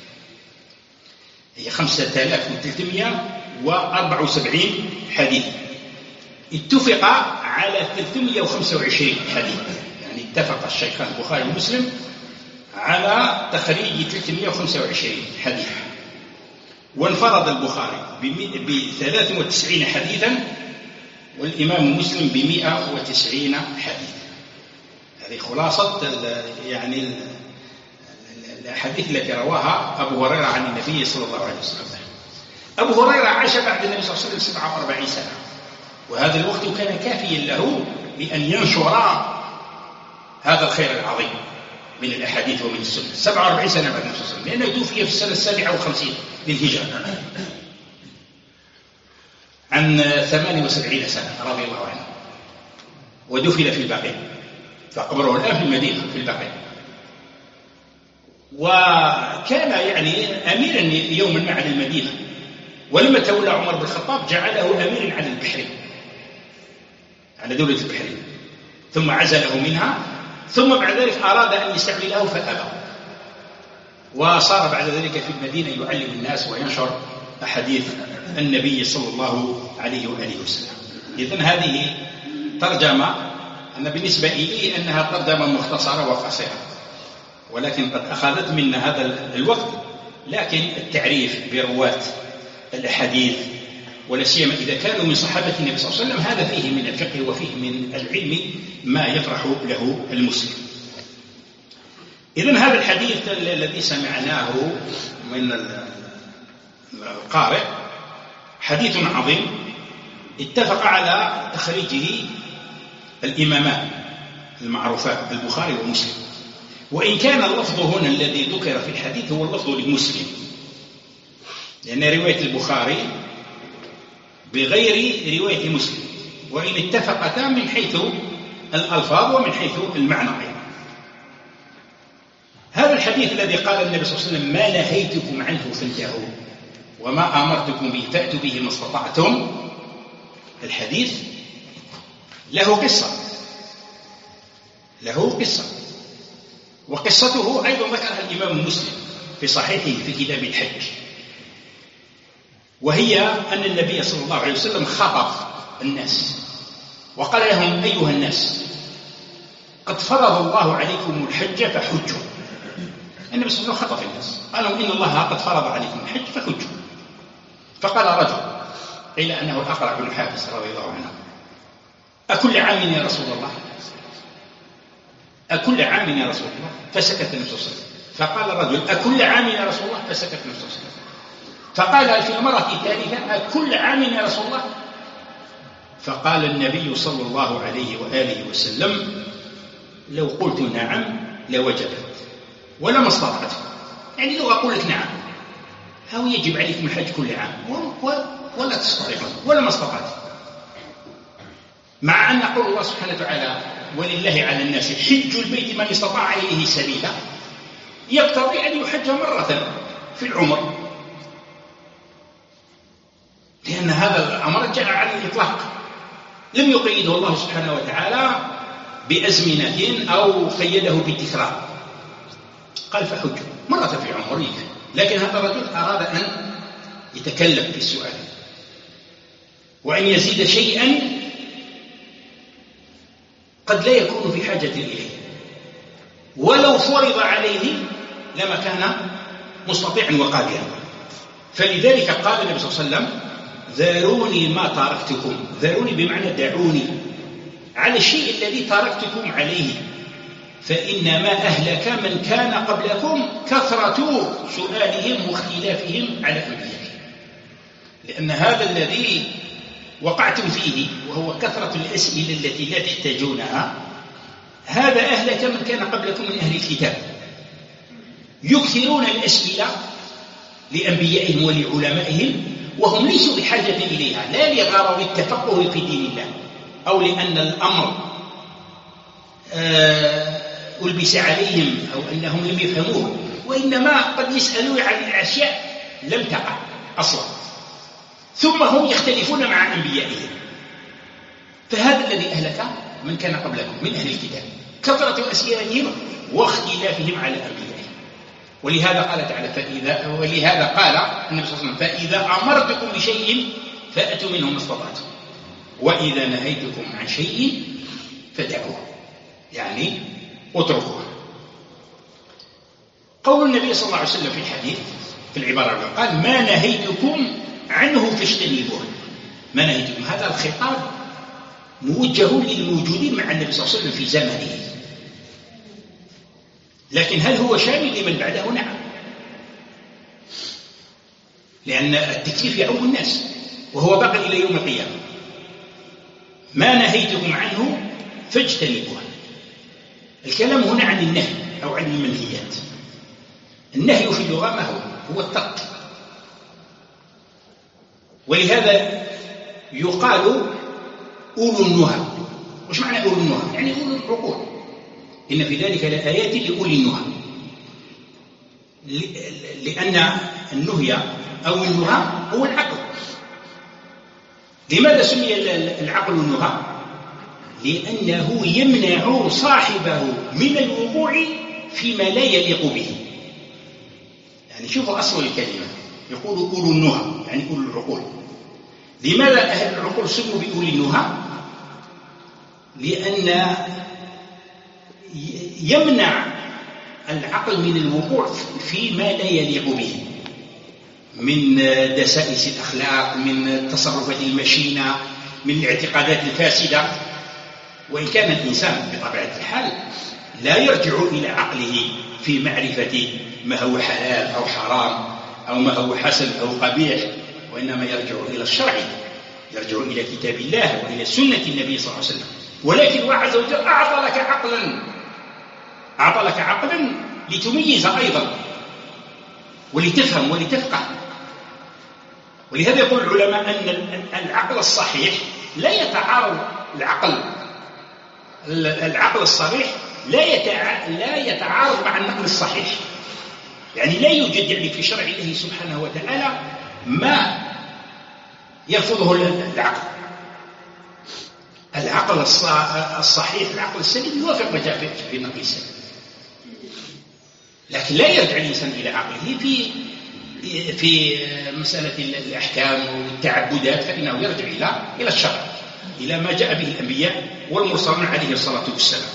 هي خمسة آلاف وثلاثمائة وأربعة وسبعين حديث. اتفق على ثلاثمائة وخمسة وعشرين حديث، يعني اتفق الشيخان البخاري ومسلم على تخريج ثلاثمائة وخمسة وعشرين حديث، وانفرد البخاري ب ثلاث وتسعين حديثا والإمام مسلم ب مئة وتسعين حديث. هذه خلاصة يعني الأحاديث التي رواها أبو هريرة عن النبي صلى الله عليه وسلم. أبو هريرة عاش بعد النبي صلى الله عليه وسلم سبعة وأربعين سنة، وهذا الوقت كان كافيا له بأن ينشر هذا الخير العظيم من الأحاديث ومن السنة. سبعة وأربعين سنة بعد النبي صلى الله عليه وسلم، لأنه توفي في السنة السابعة والخمسين للهجرة عن ثمانية وسبعين سنة رضي الله عنه، ودفن في البقيع، فقبره الآن في المدينة في البقيع. وكان يعني أميرا يوما ما على المدينة، ولما تولى عمر بن الخطاب جعله أميرا على البحرين، على دولة البحرين، ثم عزله منها، ثم بعد ذلك أراد أن يستعمله فأبى، وصار بعد ذلك في المدينة يعلم الناس وينشر أحاديث النبي صلى الله عليه وآله وسلم. إذن هذه ترجمة أنا بالنسبة إلي أنها ترجمة مختصرة وقصيرة، ولكن قد أخذت منا هذا الوقت، لكن التعريف برواة الأحاديث ولا سيما إذا كانوا من صحابة النبي صلى الله عليه وسلم هذا فيه من الفقه وفيه من العلم ما يفرح له المسلم. إذن هذا الحديث الذي سمعناه من القارئ حديث عظيم اتفق على تخريجه الإمامان المعروفان البخاري ومسلم، وإن كان اللفظ هنا الذي ذكر في الحديث هو اللفظ لمسلم، لأن رواية البخاري بغير رواية مسلم، وإن اتفقتا من حيث الألفاظ ومن حيث المعنى أيضا. هذا الحديث الذي قال النبي صلى الله عليه وسلم ما نهيتكم عنه فانتهوا وما أمرتكم به فأتوا به ما استطعتم، الحديث له قصة له قصة وقصته أيضا ذكرها الإمام مسلم في صحيحه في كتاب الحج، وهي أن النبي صلى الله عليه وسلم خطب الناس وقال لهم أيها الناس قد فرض الله عليكم الحج فحجوا. النبي صلى الله عليه وسلم خطب الناس قال لهم إن الله قد فرض عليكم الحج فحجوا. فقال رجل قيل أنه الأقرع بن حابس رضي الله عنه أكل عام يا رسول الله أكل عام يا رسول الله؟ فسكت النبي صلى الله عليه وسلم. فقال الرجل أكل عام يا رسول الله؟ فسكت النبي صلى الله عليه وسلم. فقال في المرة الثالثة أكل عام يا رسول الله؟ فقال النبي صلى الله عليه وآله وسلم لو قلت نعم لوجبت ولما استطعت، يعني لو أقول لك نعم أو يجب عليكم الحج كل عام ولا تستطيعون ولا ما استطعت، مع أن قول الله سبحانه وتعالى ولله على الناس حج البيت من استطاع إليه سبيلا يقتضي أن يحج مرة في العمر، لأن هذا الأمر جاء على الإطلاق لم يقيده الله سبحانه وتعالى بأزمنة أو قيده بالتكرار، قال فحج مرة في عمره. لكن هذا الرجل أراد أن يتكلم في السؤال وأن يزيد شيئا قد لا يكون في حاجة إليه، ولو فرض عليه لما كان مستطيعا وقادرا. فلذلك قال النبي صلى الله عليه وسلم ذروني ما تركتكم، ذروني بمعنى دعوني على الشيء الذي تركتكم عليه، فإنما أهلك من كان قبلكم كثرة سؤالهم واختلافهم على أنبيائهم، لأن هذا الذي وقعتم فيه وهو كثرة الأسئلة التي لا تحتاجونها، هذا أهلك من كان قبلكم من أهل الكتاب، يكثرون الأسئلة لأنبيائهم ولعلمائهم وهم ليسوا بحاجة إليها، لا لغرض التفقه في دين الله أو لأن الأمر ألبس عليهم أو أنهم لم يفهموه، وإنما قد يسألون عن أشياء لم تقع أصلا، ثم هم يختلفون مع أنبيائهم. فهذا الذي أهلك من كان قبلكم من أهل الكتاب كثرة أسئلتهم واختلافهم على أنبيائهم. ولهذا قال تعالى فإذا ولهذا قال النبي صلى الله عليه وسلم فإذا أمرتكم بشيء فأتوا منه ما استطعتم وإذا نهيتكم عن شيء فدعوه، يعني اتركوه. قول النبي صلى الله عليه وسلم في الحديث في العبارة قال ما نهيتكم عنه فاجتنبوه، ما نهيتكم، هذا الخطاب موجه للموجودين مع النبي صلى الله عليه وسلم في زمنه، لكن هل هو شامل لمن بعده؟ نعم، لأن التكليف يعم الناس وهو باق إلى يوم القيامة. ما نهيتكم عنه فاجتنبوه، الكلام هنا عن النهي أو عن المنهيات. النهي في اللغة ما هو؟ هو الترك، ولهذا يقال أولو النهى. وش معنى أولو النهى؟ يعني أولو العقول، إن في ذلك لآيات لأولي النهى، لأن النهي أو النهى هو العقل، لماذا سمي العقل النهى؟ لأنه يمنع صاحبه من الوقوع فيما لا يليق به. يعني شوفوا أصل الكلمة، يقول أولو النهى يعني أولو العقول. لماذا أهل العقول سموا بأولي النهى؟ لأن يمنع العقل من الوقوع فيما لا يليق به من دسائس الأخلاق، من التصرفات المشينة، من الاعتقادات الفاسدة. وإن كان الإنسان بطبيعة الحال لا يرجع إلى عقله في معرفة ما هو حلال أو حرام أو ما هو حسن أو قبيح، وإنما يرجع إلى الشرع، يرجع إلى كتاب الله وإلى سنة النبي صلى الله عليه وسلم. ولكن الله عز وجل أعطى لك عقلا، أعطى لك عقلا لتميز أيضا ولتفهم ولتفقه. ولهذا يقول العلماء أن العقل الصحيح لا يتعارض العقل العقل الصريح لا لا يتعارض مع النقل الصحيح. يعني لا يوجد يعني في شرع الله سبحانه وتعالى ما يرفضه العقل. العقل الصحيح العقل السليم يوافق ما جاء في النقل السليم، لكن لا يرجع الإنسان إلى عقله في في مسألة الأحكام والتعبدات، فإنه يرجع إلى إلى الشرع، إلى ما جاء به الأنبياء والمرسلون عليه الصلاة والسلام.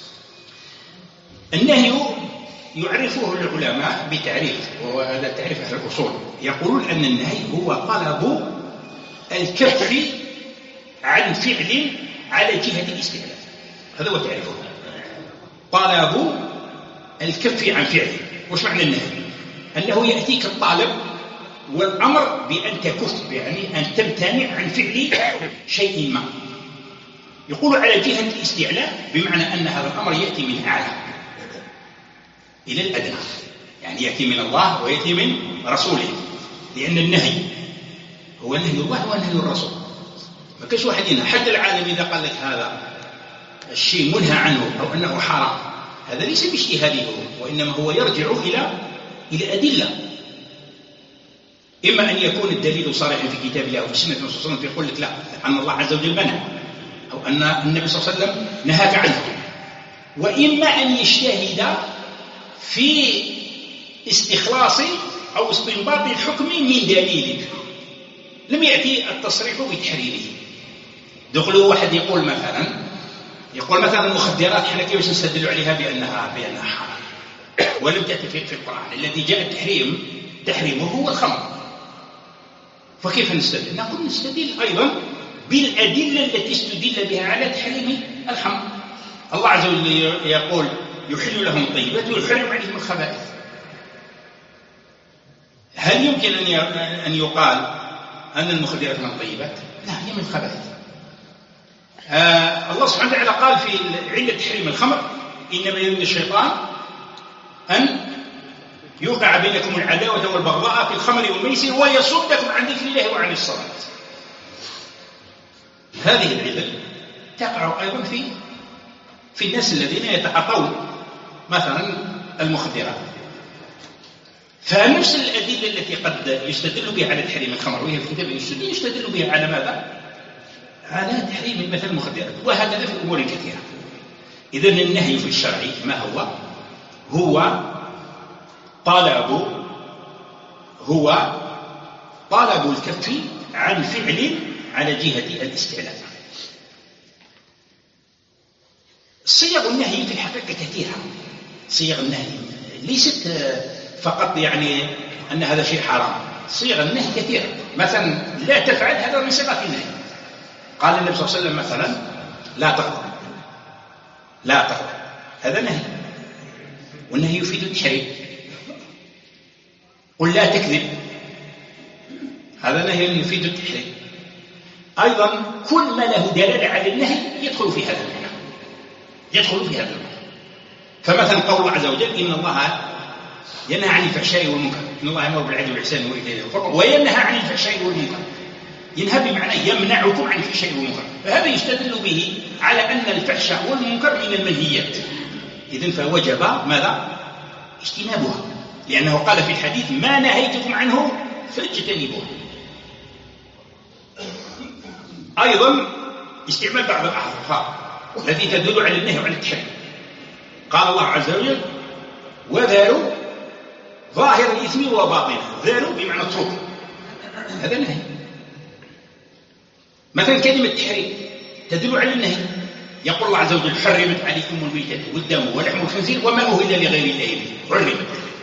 النهي يعرفه العلماء بتعريف، وهذا تعريف أهل الأصول، يقولون أن النهي هو طلب الكف عن فعل على جهة الاستعلاء. هذا هو تعريفه، طلب الكف عن فعل. وش معنى النهي؟ أنه يأتيك الطالب والأمر بأن تكف، يعني أن تمتنع عن فعل شيء ما. يقول على جهة الاستعلاء بمعنى أن هذا الأمر يأتي من أعلى إلى الأدنى، يعني يأتي من الله ويأتي من رسوله، لأن النهي هو نهي الله ونهي الرسول. ما كاش واحد هنا حتى العالم إذا قال لك هذا الشيء منهى عنه أو أنه حرام، هذا ليس باجتهاده، وإنما هو يرجع إلى إلى أدلة. إما أن يكون الدليل صريحا في كتاب الله وفي سنة الرسول صلى الله عليه وسلم فيقول لك لا، أن الله عز وجل منع، أو أن النبي صلى الله عليه وسلم نهاك عنه. وإما أن يجتهد في استخلاص أو استنباط الحكم من دليل لم يأتي التصريح بتحريره. دخلوا واحد يقول مثلا يقول مثلا المخدرات احنا كيف نستدل عليها بأنها بأنها حرام، ولم تأتي في القرآن. الذي جاء التحريم تحريمه هو الخمر، فكيف نستدل؟ نقول نستدل أيضا بالأدلة التي استدل بها على تحريم الخمر. الله عز وجل يقول يحل لهم الطيبات ويحرم عليهم الخبائث. هل يمكن أن يقال أن المخدرات من الطيبات؟ لا، هي من الخبائث. آه الله سبحانه وتعالى قال في علة تحريم الخمر إنما يريد الشيطان أن يوقع بينكم العداوة والبغضاء في الخمر والميسر ويصدكم عن ذكر الله وعن الصلاة. هذه العلل تقع أيضا في في الناس الذين يتعاطون مثلا المخدرات. فنفس الأدلة التي قد يستدل بها على تحريم الخمر وهي في كتاب السنة يستدل بها على ماذا؟ على تحريم مثل المخدرات، وهكذا في الأمور الكثيرة. إذن النهي في الشرع ما هو؟ هو طلب هو طلب الكف عن فعل على جهة الاستعلاء. صيغ النهي في الحقيقة كثيرة. صيغ النهي ليست فقط يعني أن هذا شيء حرام. صيغ النهي كثيرة. مثلا لا تفعل، هذا من صيغة النهي. قال النبي صلى الله عليه وسلم مثلا لا تغضب، لا تغضب، هذا نهي، والنهي يفيد التحريم. قل لا تكذب، هذا نهي يفيد التحريم. أيضا كل ما له دلالة على النهي يدخل في هذا المعنى، يدخل في هذا المعنى. فمثلا قول الله عز وجل إن الله ينهى عن الفحشاء والمنكر، إن الله يأمر بالعدل والإحسان وإيتاء ذي القربى وينهى عن الفحشاء والمنكر. ينهى بمعنى يمنعكم عن الفحشاء والمنكر، فهذا يستدل به على أن الفحشاء والمنكر من المنهيات. إذن فوجب ماذا؟ اجتنابها، لأنه قال في الحديث ما نهيتكم عنه فاجتنبوه. أيضا استعمال بعض الألفاظ التي تدل على النهي وعلى التحريم. قال الله عز وجل: وذروا ظاهر الإثم وباطنه. ذروا بمعنى اتركوا، هذا نهي. مثلا كلمة تحريم تدل على النهي. يقول الله عز وجل: حرمت عليكم الميتة والدم ولحم الخنزير وما أهل لغير الله به. حرمت.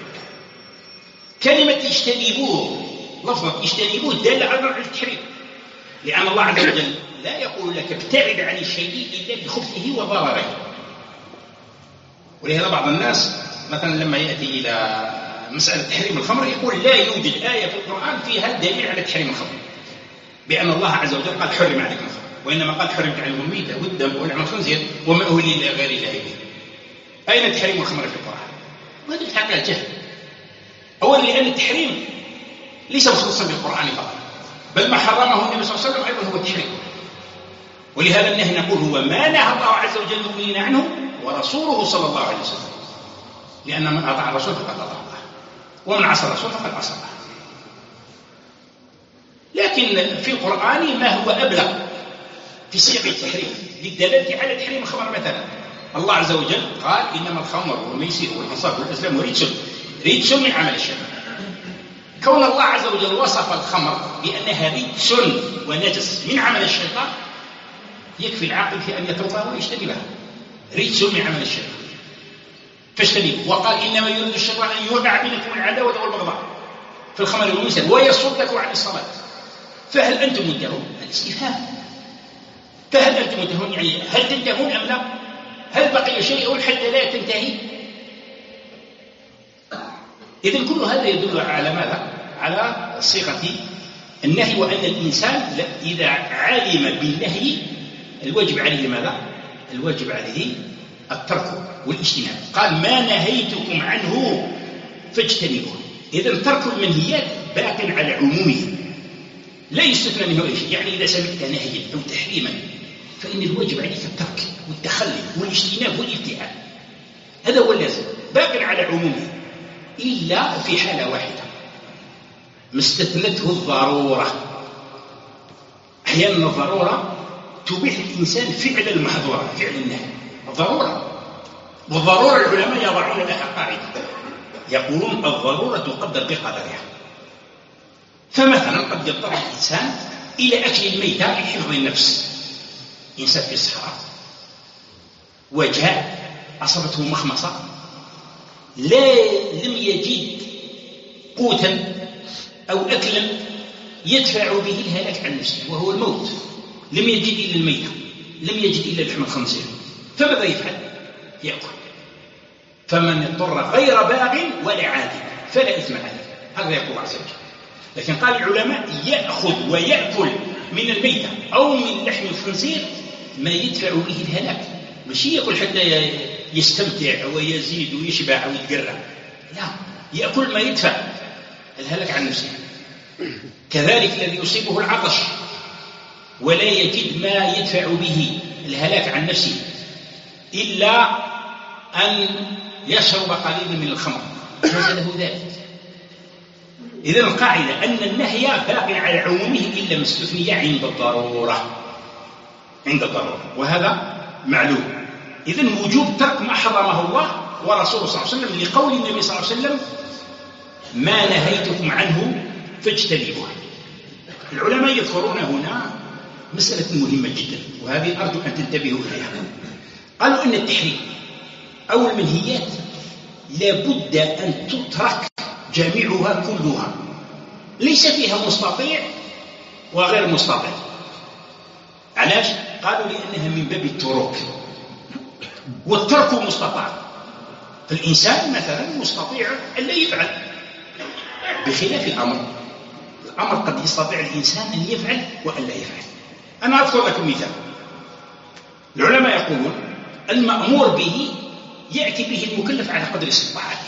كلمة اجتنبوه، لفظة اجتنبوه دالة أيضا على التحريم، لأن الله عز وجل لا يقول لك ابتعد عن الشيء إلا بخبثه وضرره. ولهذا بعض الناس مثلا لما يأتي إلى مسألة تحريم الخمر يقول لا يوجد آية في القرآن فيها دليل على تحريم الخمر، بأن الله عز وجل قال حرم عليكم الخمر، وإنما قال حرمت عليكم الميتة والدم ولحم الخنزير وما أهل لغير الله به. أين تحريم الخمر في القرآن؟ وهذا الحقيقة جهل. أولا لأن التحريم ليس مخصوصا بالقرآن فقط، بل ما حرمه النبي صلى الله عليه وسلم أيضا هو التحريم. ولهذا النهي نقول هو ما نهى الله عز وجل المؤمنين عنه ورسوله صلى الله عليه وسلم، لأن من أطاع الرسول فقد أطاع الله، ومن عصى الرسول فقد عصى الله. لكن في القرآن ما هو أبلغ في صيغ التحريم للدلالة على تحريم الخمر. مثلا الله عز وجل قال: إنما الخمر والميسر والأنصاب والأزلام ورجس رجس من عمل الشيطان. كون الله عز وجل وصف الخمر بأنها رجس ونجس من عمل الشيطان يكفي العاقل في أن يتركها ويجتنبها. رجس من عمل الشيطان فاجتنبوا. وقال: إنما يريد الشيطان أن يوقع بينكم العداوة والبغضاء في الخمر والميسر ويصدكم عن الصلاة فهل أنتم منتهون؟ الاستفهام. فهل أنتم منتهون يعني هل تنتهون أم لا؟ هل بقي شيء حتى لا تنتهي؟ إذن كل هذا يدل على ماذا؟ على صيغة النهي، وأن الإنسان إذا علم بالنهي الواجب عليه ماذا؟ الواجب عليه الترك والاجتناب. قال: ما نهيتكم عنه فاجتنبوه. إذن ترك المنهيات باق على عمومه لا يستثنى منه أي شيء. يعني إذا سمعت نهيا أو تحريما فإن الواجب عليك الترك والتخلي والاجتناب والابتعاد، هذا هو اللازم، باق على عمومه، إلا في حالة واحدة ما استثنته الضرورة. أحيانا الضرورة تبيح الإنسان فعل المحظورة، فعل النهي، الضرورة. والضرورة العلماء يضعون لها قاعدة، يقولون الضرورة تقدر بقدرها. فمثلا قد يضطر الإنسان إلى أكل الميتة لحفظ النفس. إنسان في الصحراء وجاء أصابته مخمصة، لا لم يجد قوتا أو أكلا يدفع به الهلاك عن نفسه وهو الموت، لم يجد إلا الميتة، لم يجد إلا لحم الخنزير، فماذا يفعل؟ يأكل. فمن اضطر غير باغ ولا عاد فلا إثم عليه، هذا يقول الله عز وجل. لكن قال العلماء: يأخذ ويأكل من الميتة أو من لحم الخنزير ما يدفع به الهلاك، ماشي يأكل حتى يستمتع ويزيد ويشبع ويتقرع، لا، يأكل ما يدفع الهلاك عن نفسه. كذلك الذي يصيبه العطش ولا يجد ما يدفع به الهلاك عن نفسه إلا أن يشرب قليلا من الخمر ليس له ذلك. إذن القاعدة أن النهي باق على عمومه إلا ما استثني عند الضرورة، عند الضرورة، وهذا معلوم. إذن وجوب ترك ما حرمه الله ورسوله صلى الله عليه وسلم لقول النبي صلى الله عليه وسلم: ما نهيتكم عنه فاجتنبوه. العلماء يذكرون هنا مسألة مهمة جدا، وهذه أرجو أن تنتبهوا إليها. قالوا أن التحريم أو المنهيات لابد أن تترك جميعها كلها، ليس فيها مستطيع وغير مستطيع. علاش؟ قالوا لأنها من باب الترك، والترك مستطاع. فالإنسان مثلا مستطيع أن لا يفعل، بخلاف الأمر. الأمر قد يستطيع الإنسان أن يفعل وأن لا يفعل. أنا أذكر لكم مثال. العلماء يقولون المأمور به يأتي به المكلف على قدر استطاعته.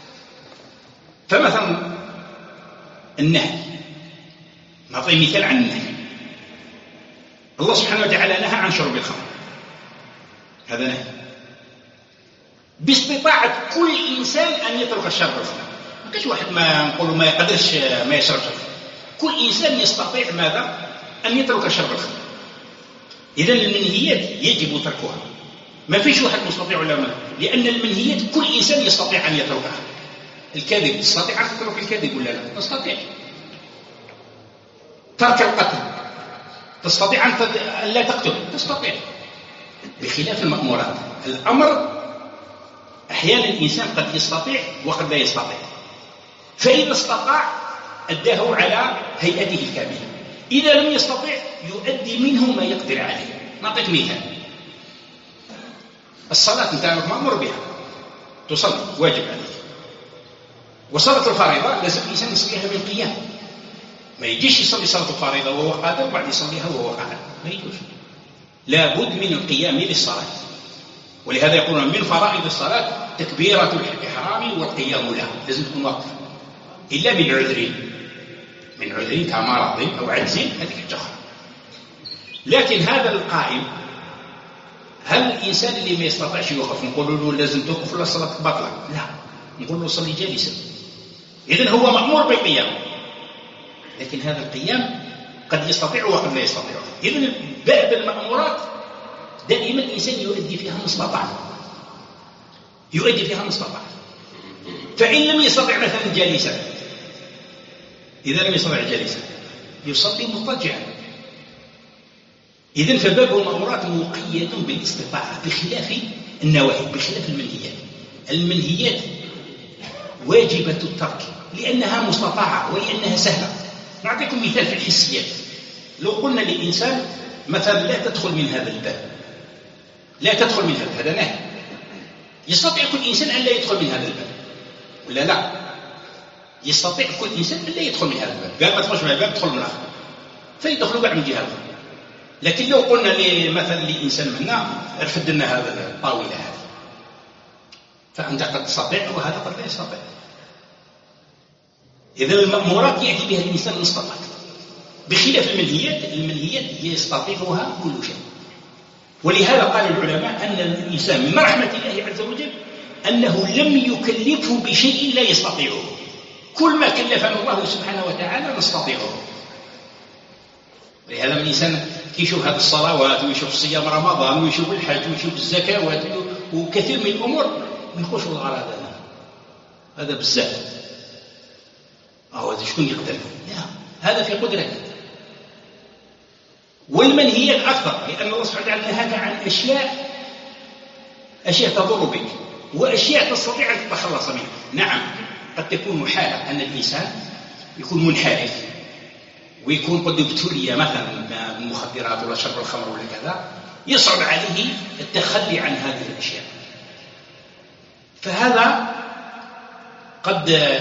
فمثلا النهي، نعطي مثال عن النهي. الله سبحانه وتعالى نهى عن شرب الخمر، هذا نهي. باستطاعة كل إنسان أن يترك الشرب الخمر، ما كاش واحد ما نقوله ما يقدرش ما يشربش الخمر. كل إنسان يستطيع ماذا؟ أن يترك شرب الخمر. إذن المنهيات يجب تركها، ما فيش واحد مستطيع ولا ما، لأن المنهيات كل إنسان يستطيع أن يتركها. الكذب تستطيع أن تترك الكذب ولا لا؟ تستطيع. ترك القتل تستطيع أن لا تقتل، تستطيع، بخلاف المأمورات. الأمر أحيانا الإنسان قد يستطيع وقد لا يستطيع، فإذا استطاع أداه على هيئته الكاملة، إذا لم يستطيع يؤدي منه ما يقدر عليه. نعطيك مثال: الصلاة أنت مأمور بها، تصلي واجب عليك، وصلاة الفريضة لازم الإنسان يصليها بالقيام، ما يجيش يصلي صلاة الفريضة وهو قادر وبعد يصليها وهو قادر، ما يجوز. لابد من القيام للصلاة، ولهذا يقولون من فرائض الصلاة تكبيرة الإحرام والقيام لها، لازم تكون واقف، إلا من عذر، من عذر كمرض أو عجز هذه الجهر. لكن هذا القائم، هل الإنسان اللي ما يستطيعش يوقف نقول له لازم توقف ولا الصلاة باطلة؟ لا، نقول له صلي جالسا. إذن هو مأمور بالقيام، لكن هذا القيام قد يستطيع وقد لا يستطيع. إذن باب المأمورات دائما الإنسان يؤدي فيها ما استطاع، يؤدي فيها ما استطاع. فإن لم يستطع مثلا جالسا، إذا لم يستطع جالسا يصلي مضطجعا. إذن فباب المأمورات مقيد بالاستطاعة، بخلاف النواهي، بخلاف المنهيات. المنهيات واجبة الترك لأنها مستطاعة ولأنها سهلة. نعطيكم مثال في الحسيات: لو قلنا للإنسان مثلا لا تدخل من هذا الباب، لا تدخل من هذا، هذا نهي، يستطيع كل إنسان أن لا يدخل من هذا الباب ولا لا؟ يستطيع كل إنسان أن لا يدخل من هذا الباب، قال ما تدخلش من الباب، تدخل من الآخر، فيدخلوا بعد من جهة أخرى. لكن لو قلنا مثلا لإنسان هنا ارفد لنا هذا الطاولة هذه، فأنت قد تستطيع وهذا قد لا يستطيع. إذا المأمورات يأتي بها الإنسان المستطاع، بخلاف المنهيات، المنهيات يستطيعها كل شيء. ولهذا قال العلماء أن الإنسان من رحمة الله عز وجل أنه لم يكلفه بشيء لا يستطيعه، كل ما كلفنا الله سبحانه وتعالى نستطيعه. ولهذا الإنسان يشوف هذه الصلوات ويشوف صيام رمضان ويشوف الحج ويشوف الزكاة وكثير من الأمور ما يخش الغرض هذا هذا بزاف، أو هذا شكون يقدر؟ لا، هذا في قدرته. والمنهيات أكثر، لأن الله سبحانه وتعالى نهاك عن أشياء أشياء تضر بك وأشياء تستطيع أن تتخلص منها. نعم، قد تكون محالة أن الإنسان يكون منحرف ويكون قد ابتلي مثلا بالمخدرات ولا شرب الخمر ولا كذا، يصعب عليه التخلي عن هذه الأشياء، فهذا قد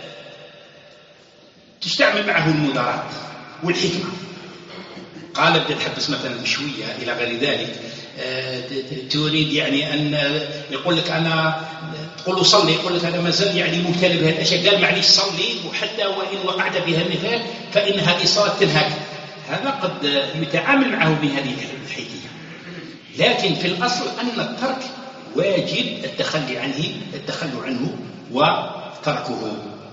تستعمل معه المدارات والحكمة. قال بدأ تحدث مثلا بشوية إلى غير ذلك، تريد يعني أن يقول لك أنا، تقول له صلي، يقول لك أنا ما زال يعني مبتلى بهذه الأشياء، قال معليش صلي، وحتى وإن وقعت بها مثال فإن هذه الصلاة تنهك. هذا قد يتعامل معه بهذه الحيثية، لكن في الأصل أن الترك واجب التخلي عنه التخلي عنه وتركه.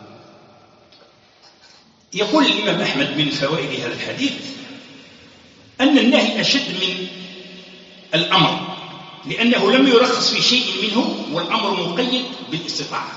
يقول الإمام أحمد من فوائد هذا الحديث أن النهي أشد من الأمر، لأنه لم يرخص في شيء منه، والأمر مقيد بالاستطاعة.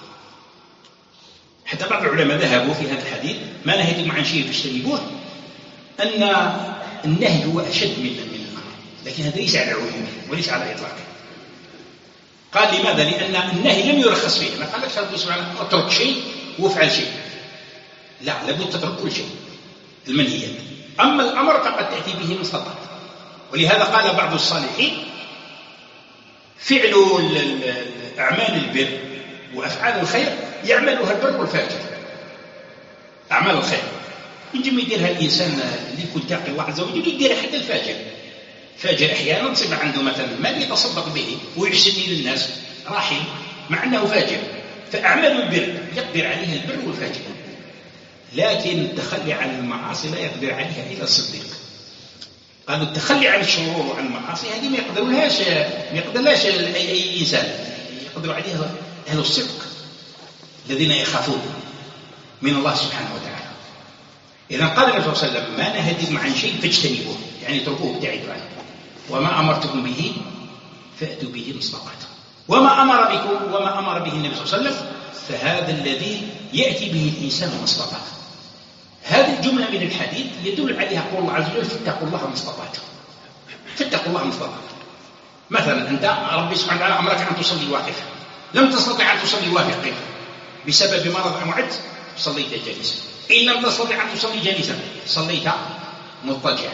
حتى بعض العلماء ذهبوا في هذا الحديث ما نهيتم عن شيء فاجتنبوه، أن النهي هو أشد من الأمر، لكن هذا ليس على عمومه وليس على إطلاقه. قال لماذا؟ لأن النهي لم يرخص فيه، ما قال لك رب سبحانه اترك شيء وافعل شيء، لا، لابد تترك كل شيء المنهيات. أما الأمر فقد تأتي به ما استطعت. ولهذا قال بعض الصالحين فعل أعمال البر وأفعال الخير يعملها البر والفاجر. أعمال الخير ينجم يديرها الإنسان اللي يكون تاقي الله عز وجل، يديرها حتى الفاجر. فاجر أحيانا تصيب عنده مثلا مال يتصدق به ويحسن إلى الناس راحل مع أنه فاجر، فأعمال البر يقدر عليها البر والفاجر، لكن التخلي عن المعاصي لا يقدر عليها إلا الصديق. قالوا التخلي عن الشرور وعن المعاصي هذه ما يقدرونهاش ما يقدرلاش أي إنسان، يقدر عليها أهل الصدق الذين يخافون من الله سبحانه وتعالى. إذا قال النبي صلى الله عليه وسلم ما نهيتم عن شيء فاجتنبوه، يعني اتركوه ابتعدوا عنه. وما أمرتكم به فأتوا به ما استطعتم. وما أمر بكم وما أمر به النبي صلى الله عليه وسلم فهذا الذي يأتي به الإنسان ما استطاع. هذه الجملة من الحديث يدل عليها قول الله عز وجل فاتقوا الله ما استطعتم. فاتقوا الله ما استطعتم. مثلا أنت ربي سبحانه وتعالى أمرك أن تصلي واقفا، لم تستطع أن تصلي واقفا بسبب مرض أو عجز، صليت جالسا. إن لم تستطع أن تصلي جالسا صليت مضطجعا.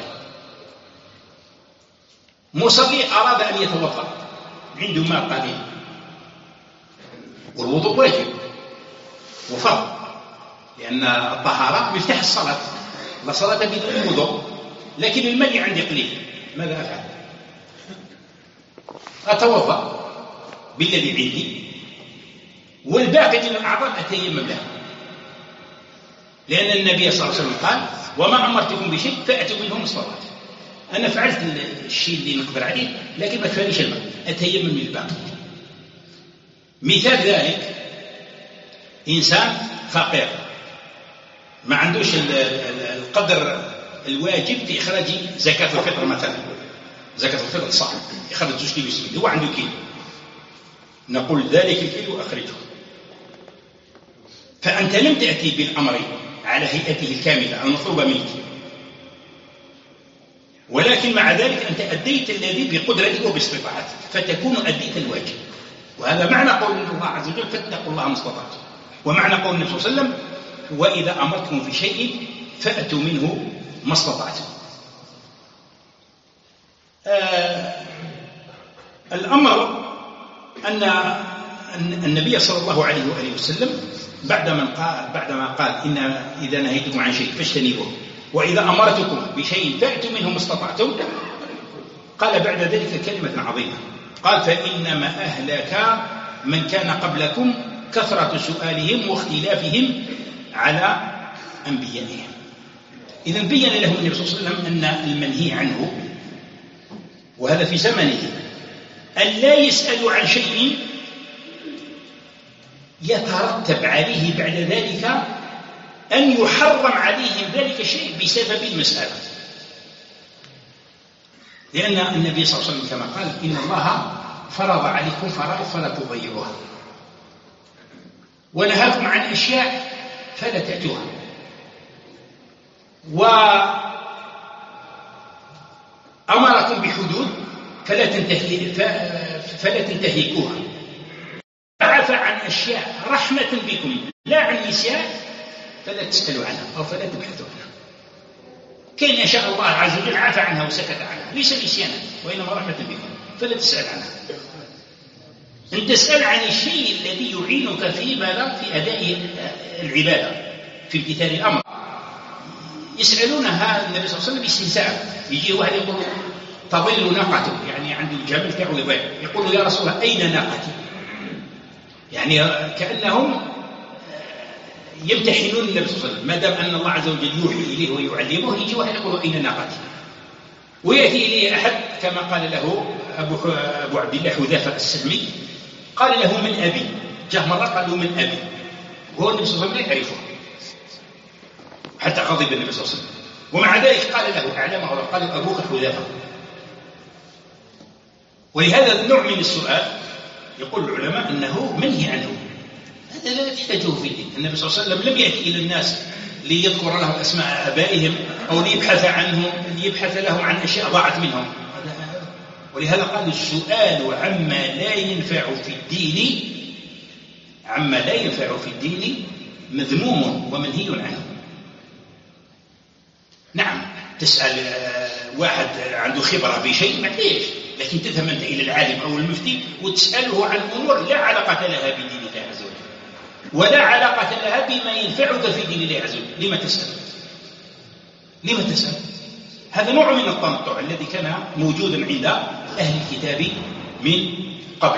مصلي أراد أن يتوضأ، عنده ماء قليل، والوضوء واجب وفرض، لأن الطهارة مفتاح الصلاة، لا صلاة بدون وضوء. لكن الماء عندي قليل، ماذا أفعل؟ أتوضأ بالذي عندي، والباقي من الأعضاء أتيمم له، لأن النبي صلى الله عليه وسلم قال وما أمرتكم بشيء فأتوا منه ما استطعتم. أنا فعلت الشيء اللي نقدر عليه لكن ما كفانيش الماء، أتيمم من الباقي. مثال ذلك إنسان فقير ما عندوش القدر الواجب في إخراج زكاة الفطر، مثلا زكاة الفطر صعب يخرج زوج كيلو سميد، هو عنده كيلو، نقول ذلك الكيلو أخرجه. فأنت لم تأتي بالأمر على هيئته الكاملة المطلوبة منك، ولكن مع ذلك أنت أديت الذي بقدرتك وباستطاعتك، فتكون أديت الواجب. وهذا معنى قول الله عز وجل فاتقوا الله ما استطعتم، ومعنى قول النبي صلى الله عليه وسلم وإذا أمرتكم في شيء فأتوا منه ما استطعتم. آه الأمر أن النبي صلى الله عليه وآله وسلم بعدما قال بعدما قال إن إذا نهيتكم عن شيء فاجتنبوه وإذا أمرتكم بشيء فأتوا منه ما استطعتم، قال بعد ذلك كلمة عظيمة، قال فإنما أهلك من كان قبلكم كثرة سؤالهم واختلافهم على أنبيائهم. إذا بين لهم النبي صلى الله عليه وسلم أن المنهي عنه، وهذا في زمنه، أن لا يسألوا عن شيء يترتب عليه بعد ذلك أن يحرم عليهم ذلك الشيء بسبب المسألة. لأن النبي صلى الله عليه وسلم كما قال إن الله فرض عليكم فرائض فلا تضيعوها، ونهاكم عن أشياء فلا تأتوها، وأمركم بحدود فلا تنتهي فلا تنتهكوها، عفى عن أشياء رحمة بكم لا عن نسيان فلا تسألوا عنها أو فلا تبحثوا عنها. كان يشاء الله عز وجل عفى عنها وسكت عنها، ليس نسيانا وإنما رحمة بكم فلا تسأل عنها. أن تسأل عن الشيء الذي يعينك في ماذا؟ في أداء العبادة، في امتثال الأمر. يسألونها النبي صلى الله عليه وسلم باستنساخ، يجي واحد يقول تضل ناقته، يعني عنده الجمل تاعو يضيع، يقول يا رسول الله أين ناقتي؟ يعني كأنهم يمتحنون النبي صلى الله عليه وسلم، ما دام أن الله عز وجل يوحي إليه ويعلمه، يجي واحد يقول أين ناقتي؟ ويأتي إليه أحد كما قال له أبو, أبو عبد الله حذافة السهمي، قال له من أبي، جاء مرة قال له من أبي، وهو النبي صلى الله عليه وسلم لا يعرفه حتى غضب النبي صلى الله عليه وسلم، ومع ذلك قال له أعلمه قال أبوك حذافة. ولهذا النوع من السؤال يقول العلماء أنه منهي عنه، هذا لا تحتاجه في الدين. النبي صلى الله عليه وسلم لم يأتي إلى الناس ليذكر لهم أسماء آبائهم أو ليبحث عنهم ليبحث لهم عن أشياء ضاعت منهم. ولهذا قال السؤال عما لا ينفع في الدين عما لا ينفع في الدين مذموم ومنهي عنه. نعم تسأل واحد عنده خبرة بشيء ما ليش، لكن تذهب أنت إلى العالم أو المفتي وتسأله عن أمور لا علاقة لها بدين الله عز وجل ولا علاقة لها بما ينفعك في دين الله عز وجل. لما تسأل؟ لما تسأل؟ هذا نوع من التنطع الذي كان موجودا عند أهل الكتاب من قبل.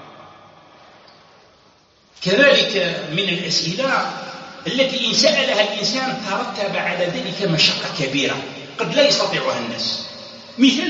كذلك من الأسئلة التي إن سألها الإنسان ترتب على ذلك مشقة كبيرة قد لا يستطيعها الناس. مثال